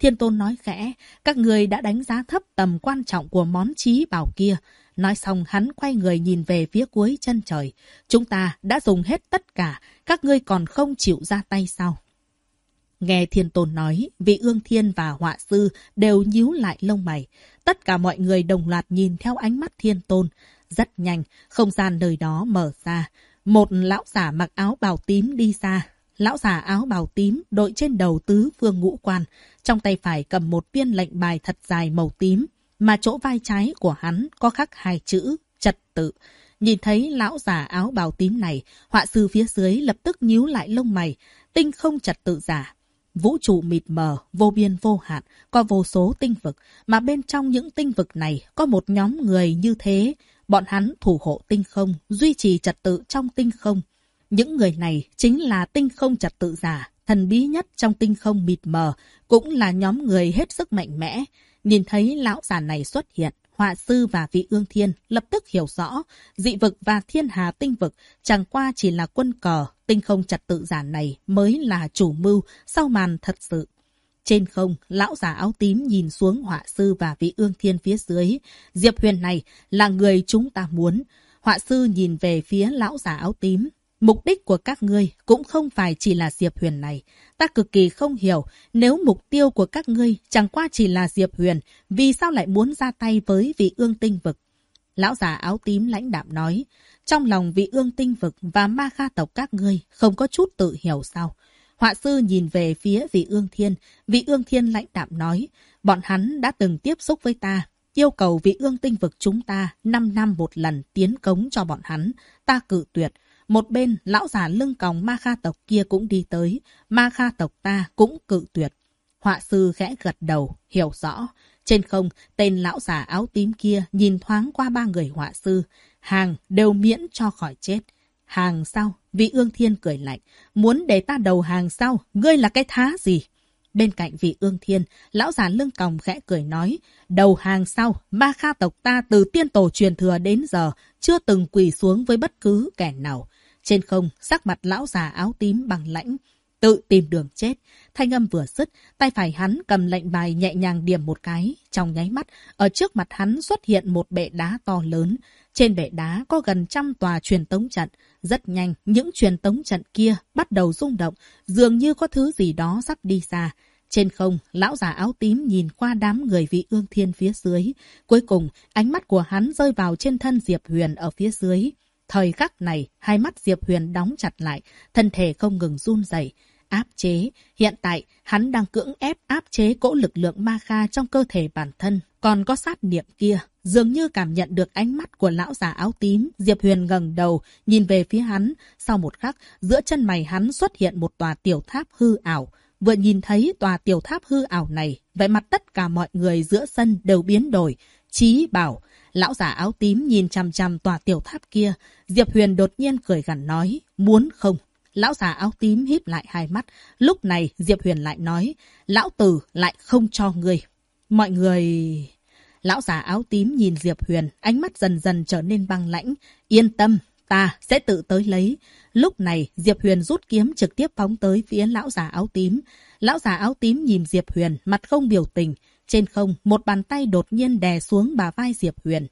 Thiên Tôn nói khẽ, các người đã đánh giá thấp tầm quan trọng của món chí bảo kia. Nói xong hắn quay người nhìn về phía cuối chân trời. Chúng ta đã dùng hết tất cả, các ngươi còn không chịu ra tay sao? Nghe Thiên Tôn nói, vị Ương Thiên và Họa Sư đều nhíu lại lông mày. Tất cả mọi người đồng loạt nhìn theo ánh mắt Thiên Tôn. Rất nhanh, không gian nơi đó mở ra. Một lão giả mặc áo bào tím đi ra. Lão giả áo bào tím đội trên đầu tứ phương ngũ quan. Trong tay phải cầm một viên lệnh bài thật dài màu tím. Mà chỗ vai trái của hắn có khắc hai chữ trật tự. Nhìn thấy lão giả áo bào tím này, Họa Sư phía dưới lập tức nhíu lại lông mày. Tinh không trật tự giả. Vũ trụ mịt mờ, vô biên vô hạn, có vô số tinh vực, mà bên trong những tinh vực này có một nhóm người như thế. Bọn hắn thủ hộ tinh không, duy trì trật tự trong tinh không. Những người này chính là tinh không trật tự giả, thần bí nhất trong tinh không mịt mờ, cũng là nhóm người hết sức mạnh mẽ. Nhìn thấy lão già này xuất hiện, Họa Sư và vị Ương Thiên lập tức hiểu rõ, dị vực và thiên hà tinh vực chẳng qua chỉ là quân cờ, tinh không trật tự giả này mới là chủ mưu sau màn thật sự. Trên không, lão già áo tím nhìn xuống Họa Sư và vị Ương Thiên phía dưới. Diệp Huyền này là người chúng ta muốn. Họa Sư nhìn về phía lão già áo tím. Mục đích của các ngươi cũng không phải chỉ là Diệp Huyền này. Ta cực kỳ không hiểu, nếu mục tiêu của các ngươi chẳng qua chỉ là Diệp Huyền, vì sao lại muốn ra tay với vị Ương tinh vực? Lão già áo tím lãnh đạm nói, trong lòng vị Ương tinh vực và ma kha tộc các ngươi không có chút tự hiểu sao? Họa Sư nhìn về phía vị Ương Thiên lãnh đạm nói, bọn hắn đã từng tiếp xúc với ta, yêu cầu vị Ương tinh vực chúng ta 5 năm một lần tiến cống cho bọn hắn, ta cự tuyệt. Một bên, lão già lưng còng ma kha tộc kia cũng đi tới, ma kha tộc ta cũng cự tuyệt. Họa Sư khẽ gật đầu, hiểu rõ. Trên không, tên lão già áo tím kia nhìn thoáng qua ba người Họa Sư. Hàng đều miễn cho khỏi chết. Hàng sao? Vị Ương Thiên cười lạnh. Muốn để ta đầu hàng sao? Ngươi là cái thá gì? Bên cạnh vị Ương Thiên, lão già lưng còng khẽ cười nói. Đầu hàng sao? Ma kha tộc ta từ tiên tổ truyền thừa đến giờ, chưa từng quỳ xuống với bất cứ kẻ nào. Trên không, sắc mặt lão già áo tím bằng lãnh. Tự tìm đường chết. Thanh âm vừa dứt, tay phải hắn cầm lệnh bài nhẹ nhàng điểm một cái. Trong nháy mắt, ở trước mặt hắn xuất hiện một bệ đá to lớn. Trên bệ đá có gần 100 tòa truyền tống trận. Rất nhanh, những truyền tống trận kia bắt đầu rung động, dường như có thứ gì đó sắp đi ra. Trên không, lão già áo tím nhìn qua đám người vị Ương Thiên phía dưới. Cuối cùng, ánh mắt của hắn rơi vào trên thân Diệp Huyền ở phía dưới. Thời khắc này, hai mắt Diệp Huyền đóng chặt lại, thân thể không ngừng run rẩy. Áp chế. Hiện tại, hắn đang cưỡng ép áp chế cỗ lực lượng ma kha trong cơ thể bản thân. Còn có sát niệm kia, dường như cảm nhận được ánh mắt của lão già áo tím. Diệp Huyền ngẩng đầu, nhìn về phía hắn. Sau một khắc, giữa chân mày hắn xuất hiện một tòa tiểu tháp hư ảo. Vừa nhìn thấy tòa tiểu tháp hư ảo này, vẻ mặt tất cả mọi người giữa sân đều biến đổi. Chí bảo. Lão già áo tím nhìn chằm chằm tòa tiểu tháp kia. Diệp Huyền đột nhiên cười gằn nói, muốn không? Lão già áo tím híp lại hai mắt. Lúc này Diệp Huyền lại nói, lão tử lại không cho ngươi. Mọi người... Lão già áo tím nhìn Diệp Huyền, ánh mắt dần dần trở nên băng lãnh. Yên tâm, ta sẽ tự tới lấy. Lúc này Diệp Huyền rút kiếm trực tiếp phóng tới phía lão già áo tím. Lão già áo tím nhìn Diệp Huyền, mặt không biểu tình. Trên không, một bàn tay đột nhiên đè xuống bả vai Diệp Huyền.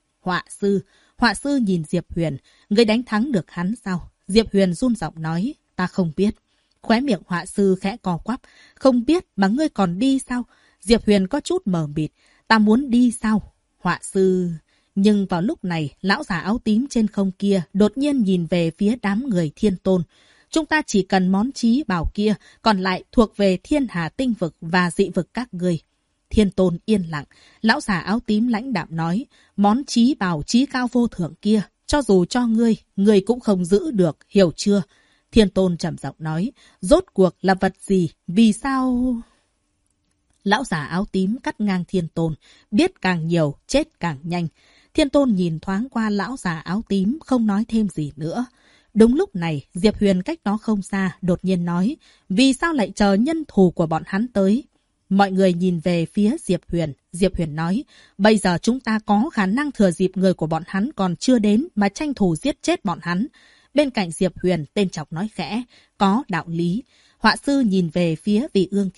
Họa Sư nhìn Diệp Huyền, ngươi đánh thắng được hắn sao? Diệp Huyền run giọng nói, ta không biết. Khóe miệng Họa Sư khẽ co quắp, không biết mà ngươi còn đi sao? Diệp Huyền có chút mờ mịt, ta muốn đi sao? Họa Sư... Nhưng vào lúc này, lão già áo tím trên không kia đột nhiên nhìn về phía đám người Thiên Tôn. Chúng ta chỉ cần món chí bảo kia, còn lại thuộc về thiên hà tinh vực và dị vực các ngươi. Thiên Tôn yên lặng, lão già áo tím lãnh đạm nói, món chí bảo chí cao vô thượng kia, cho dù cho ngươi cũng không giữ được, hiểu chưa? Thiên Tôn trầm giọng nói, rốt cuộc là vật gì, vì sao... Lão già áo tím cắt ngang Thiên Tôn, biết càng nhiều, chết càng nhanh. Thiên Tôn nhìn thoáng qua lão già áo tím, không nói thêm gì nữa. Đúng lúc này, Diệp Huyền cách đó không xa, đột nhiên nói, vì sao lại chờ nhân thù của bọn hắn tới? Mọi người nhìn về phía Diệp Huyền. Diệp Huyền nói, bây giờ chúng ta có khả năng thừa dịp người của bọn hắn còn chưa đến mà tranh thủ giết chết bọn hắn. Bên cạnh Diệp Huyền, tên chọc nói khẽ, có đạo lý. Họa Sư nhìn về phía vị Ương Thiên.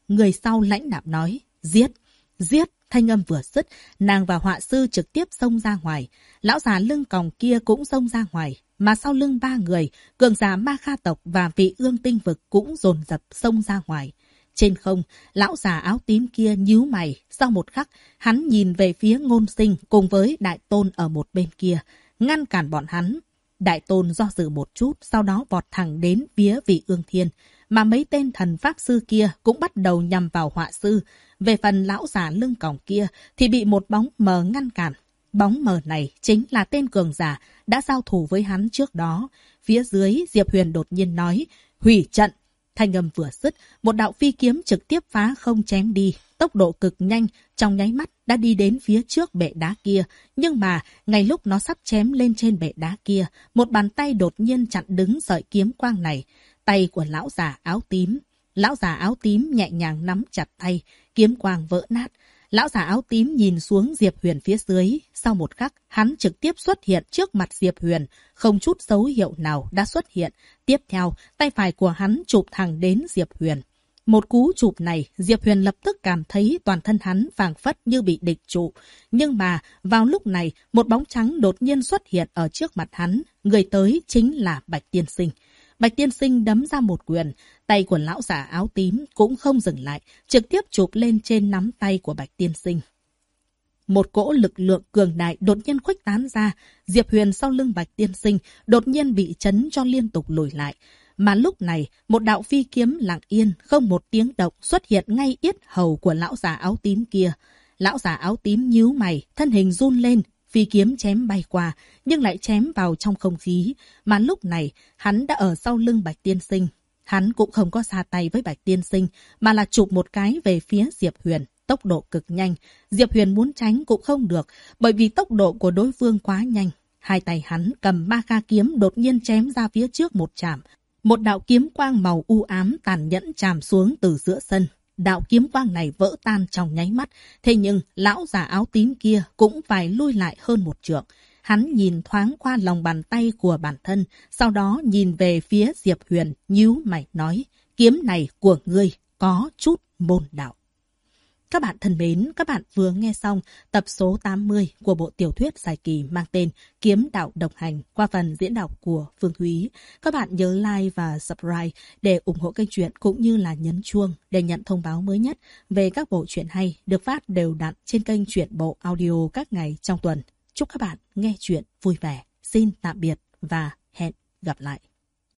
người sau lãnh đạm nói, giết, giết. Thanh âm vừa dứt, nàng và họa sư trực tiếp xông ra ngoài. Lão già lưng còng kia cũng xông ra ngoài, mà sau lưng ba người, cường giả Ma Kha tộc và vị ương tinh vực cũng dồn dập xông ra ngoài. Trên không, lão già áo tím kia nhíu mày, sau một khắc, hắn nhìn về phía Ngôn Sinh cùng với Đại Tôn ở một bên kia, ngăn cản bọn hắn. Đại Tôn do dự một chút, sau đó vọt thẳng đến phía vị ương thiên, mà mấy tên thần pháp sư kia cũng bắt đầu nhằm vào họa sư. Về phần lão già lưng còng kia thì bị một bóng mờ ngăn cản. Bóng mờ này chính là tên cường giả đã giao thủ với hắn trước đó. Phía dưới, Diệp Huyền đột nhiên nói, hủy trận. Thanh âm vừa dứt, một đạo phi kiếm trực tiếp phá không chém đi, tốc độ cực nhanh, trong nháy mắt đã đi đến phía trước bệ đá kia. Nhưng mà, ngay lúc nó sắp chém lên trên bệ đá kia, một bàn tay đột nhiên chặn đứng sợi kiếm quang này. Tay của lão già áo tím. Lão già áo tím nhẹ nhàng nắm chặt tay, kiếm quang vỡ nát. Lão già áo tím nhìn xuống Diệp Huyền phía dưới. Sau một khắc, hắn trực tiếp xuất hiện trước mặt Diệp Huyền, không chút dấu hiệu nào đã xuất hiện. Tiếp theo, tay phải của hắn chụp thẳng đến Diệp Huyền. Một cú chụp này, Diệp Huyền lập tức cảm thấy toàn thân hắn phảng phất như bị địch trụ. Nhưng mà, vào lúc này, một bóng trắng đột nhiên xuất hiện ở trước mặt hắn. Người tới chính là Bạch Tiên Sinh. Bạch Tiên Sinh đấm ra một quyền, tay của lão giả áo tím cũng không dừng lại, trực tiếp chụp lên trên nắm tay của Bạch Tiên Sinh. Một cỗ lực lượng cường đại đột nhiên khuếch tán ra, Diệp Huyền sau lưng Bạch Tiên Sinh đột nhiên bị chấn cho liên tục lùi lại. Mà lúc này, một đạo phi kiếm lặng yên, không một tiếng động xuất hiện ngay yết hầu của lão già áo tím kia. Lão già áo tím nhíu mày, thân hình run lên. Phi kiếm chém bay qua, nhưng lại chém vào trong không khí. Mà lúc này, hắn đã ở sau lưng Bạch Tiên Sinh. Hắn cũng không có ra tay với Bạch Tiên Sinh, mà là chụp một cái về phía Diệp Huyền. Tốc độ cực nhanh. Diệp Huyền muốn tránh cũng không được, bởi vì tốc độ của đối phương quá nhanh. Hai tay hắn cầm Ma Kha kiếm đột nhiên chém ra phía trước một chạm. Một đạo kiếm quang màu u ám tàn nhẫn chạm xuống từ giữa sân. Đạo kiếm quang này vỡ tan trong nháy mắt. Thế nhưng, lão già áo tím kia cũng phải lui lại hơn một trượng. Hắn nhìn thoáng qua lòng bàn tay của bản thân, sau đó nhìn về phía Diệp Huyền, nhíu mày nói, kiếm này của ngươi có chút môn đạo. Các bạn thân mến, các bạn vừa nghe xong tập số 80 của bộ tiểu thuyết dài kỳ mang tên Kiếm Đạo Độc Hành qua phần diễn đọc của Phương Thúy. Các bạn nhớ like và subscribe để ủng hộ kênh truyện cũng như là nhấn chuông để nhận thông báo mới nhất về các bộ truyện hay được phát đều đặn trên kênh Truyện Bộ Audio các ngày trong tuần. Chúc các bạn nghe truyện vui vẻ. Xin tạm biệt và hẹn gặp lại.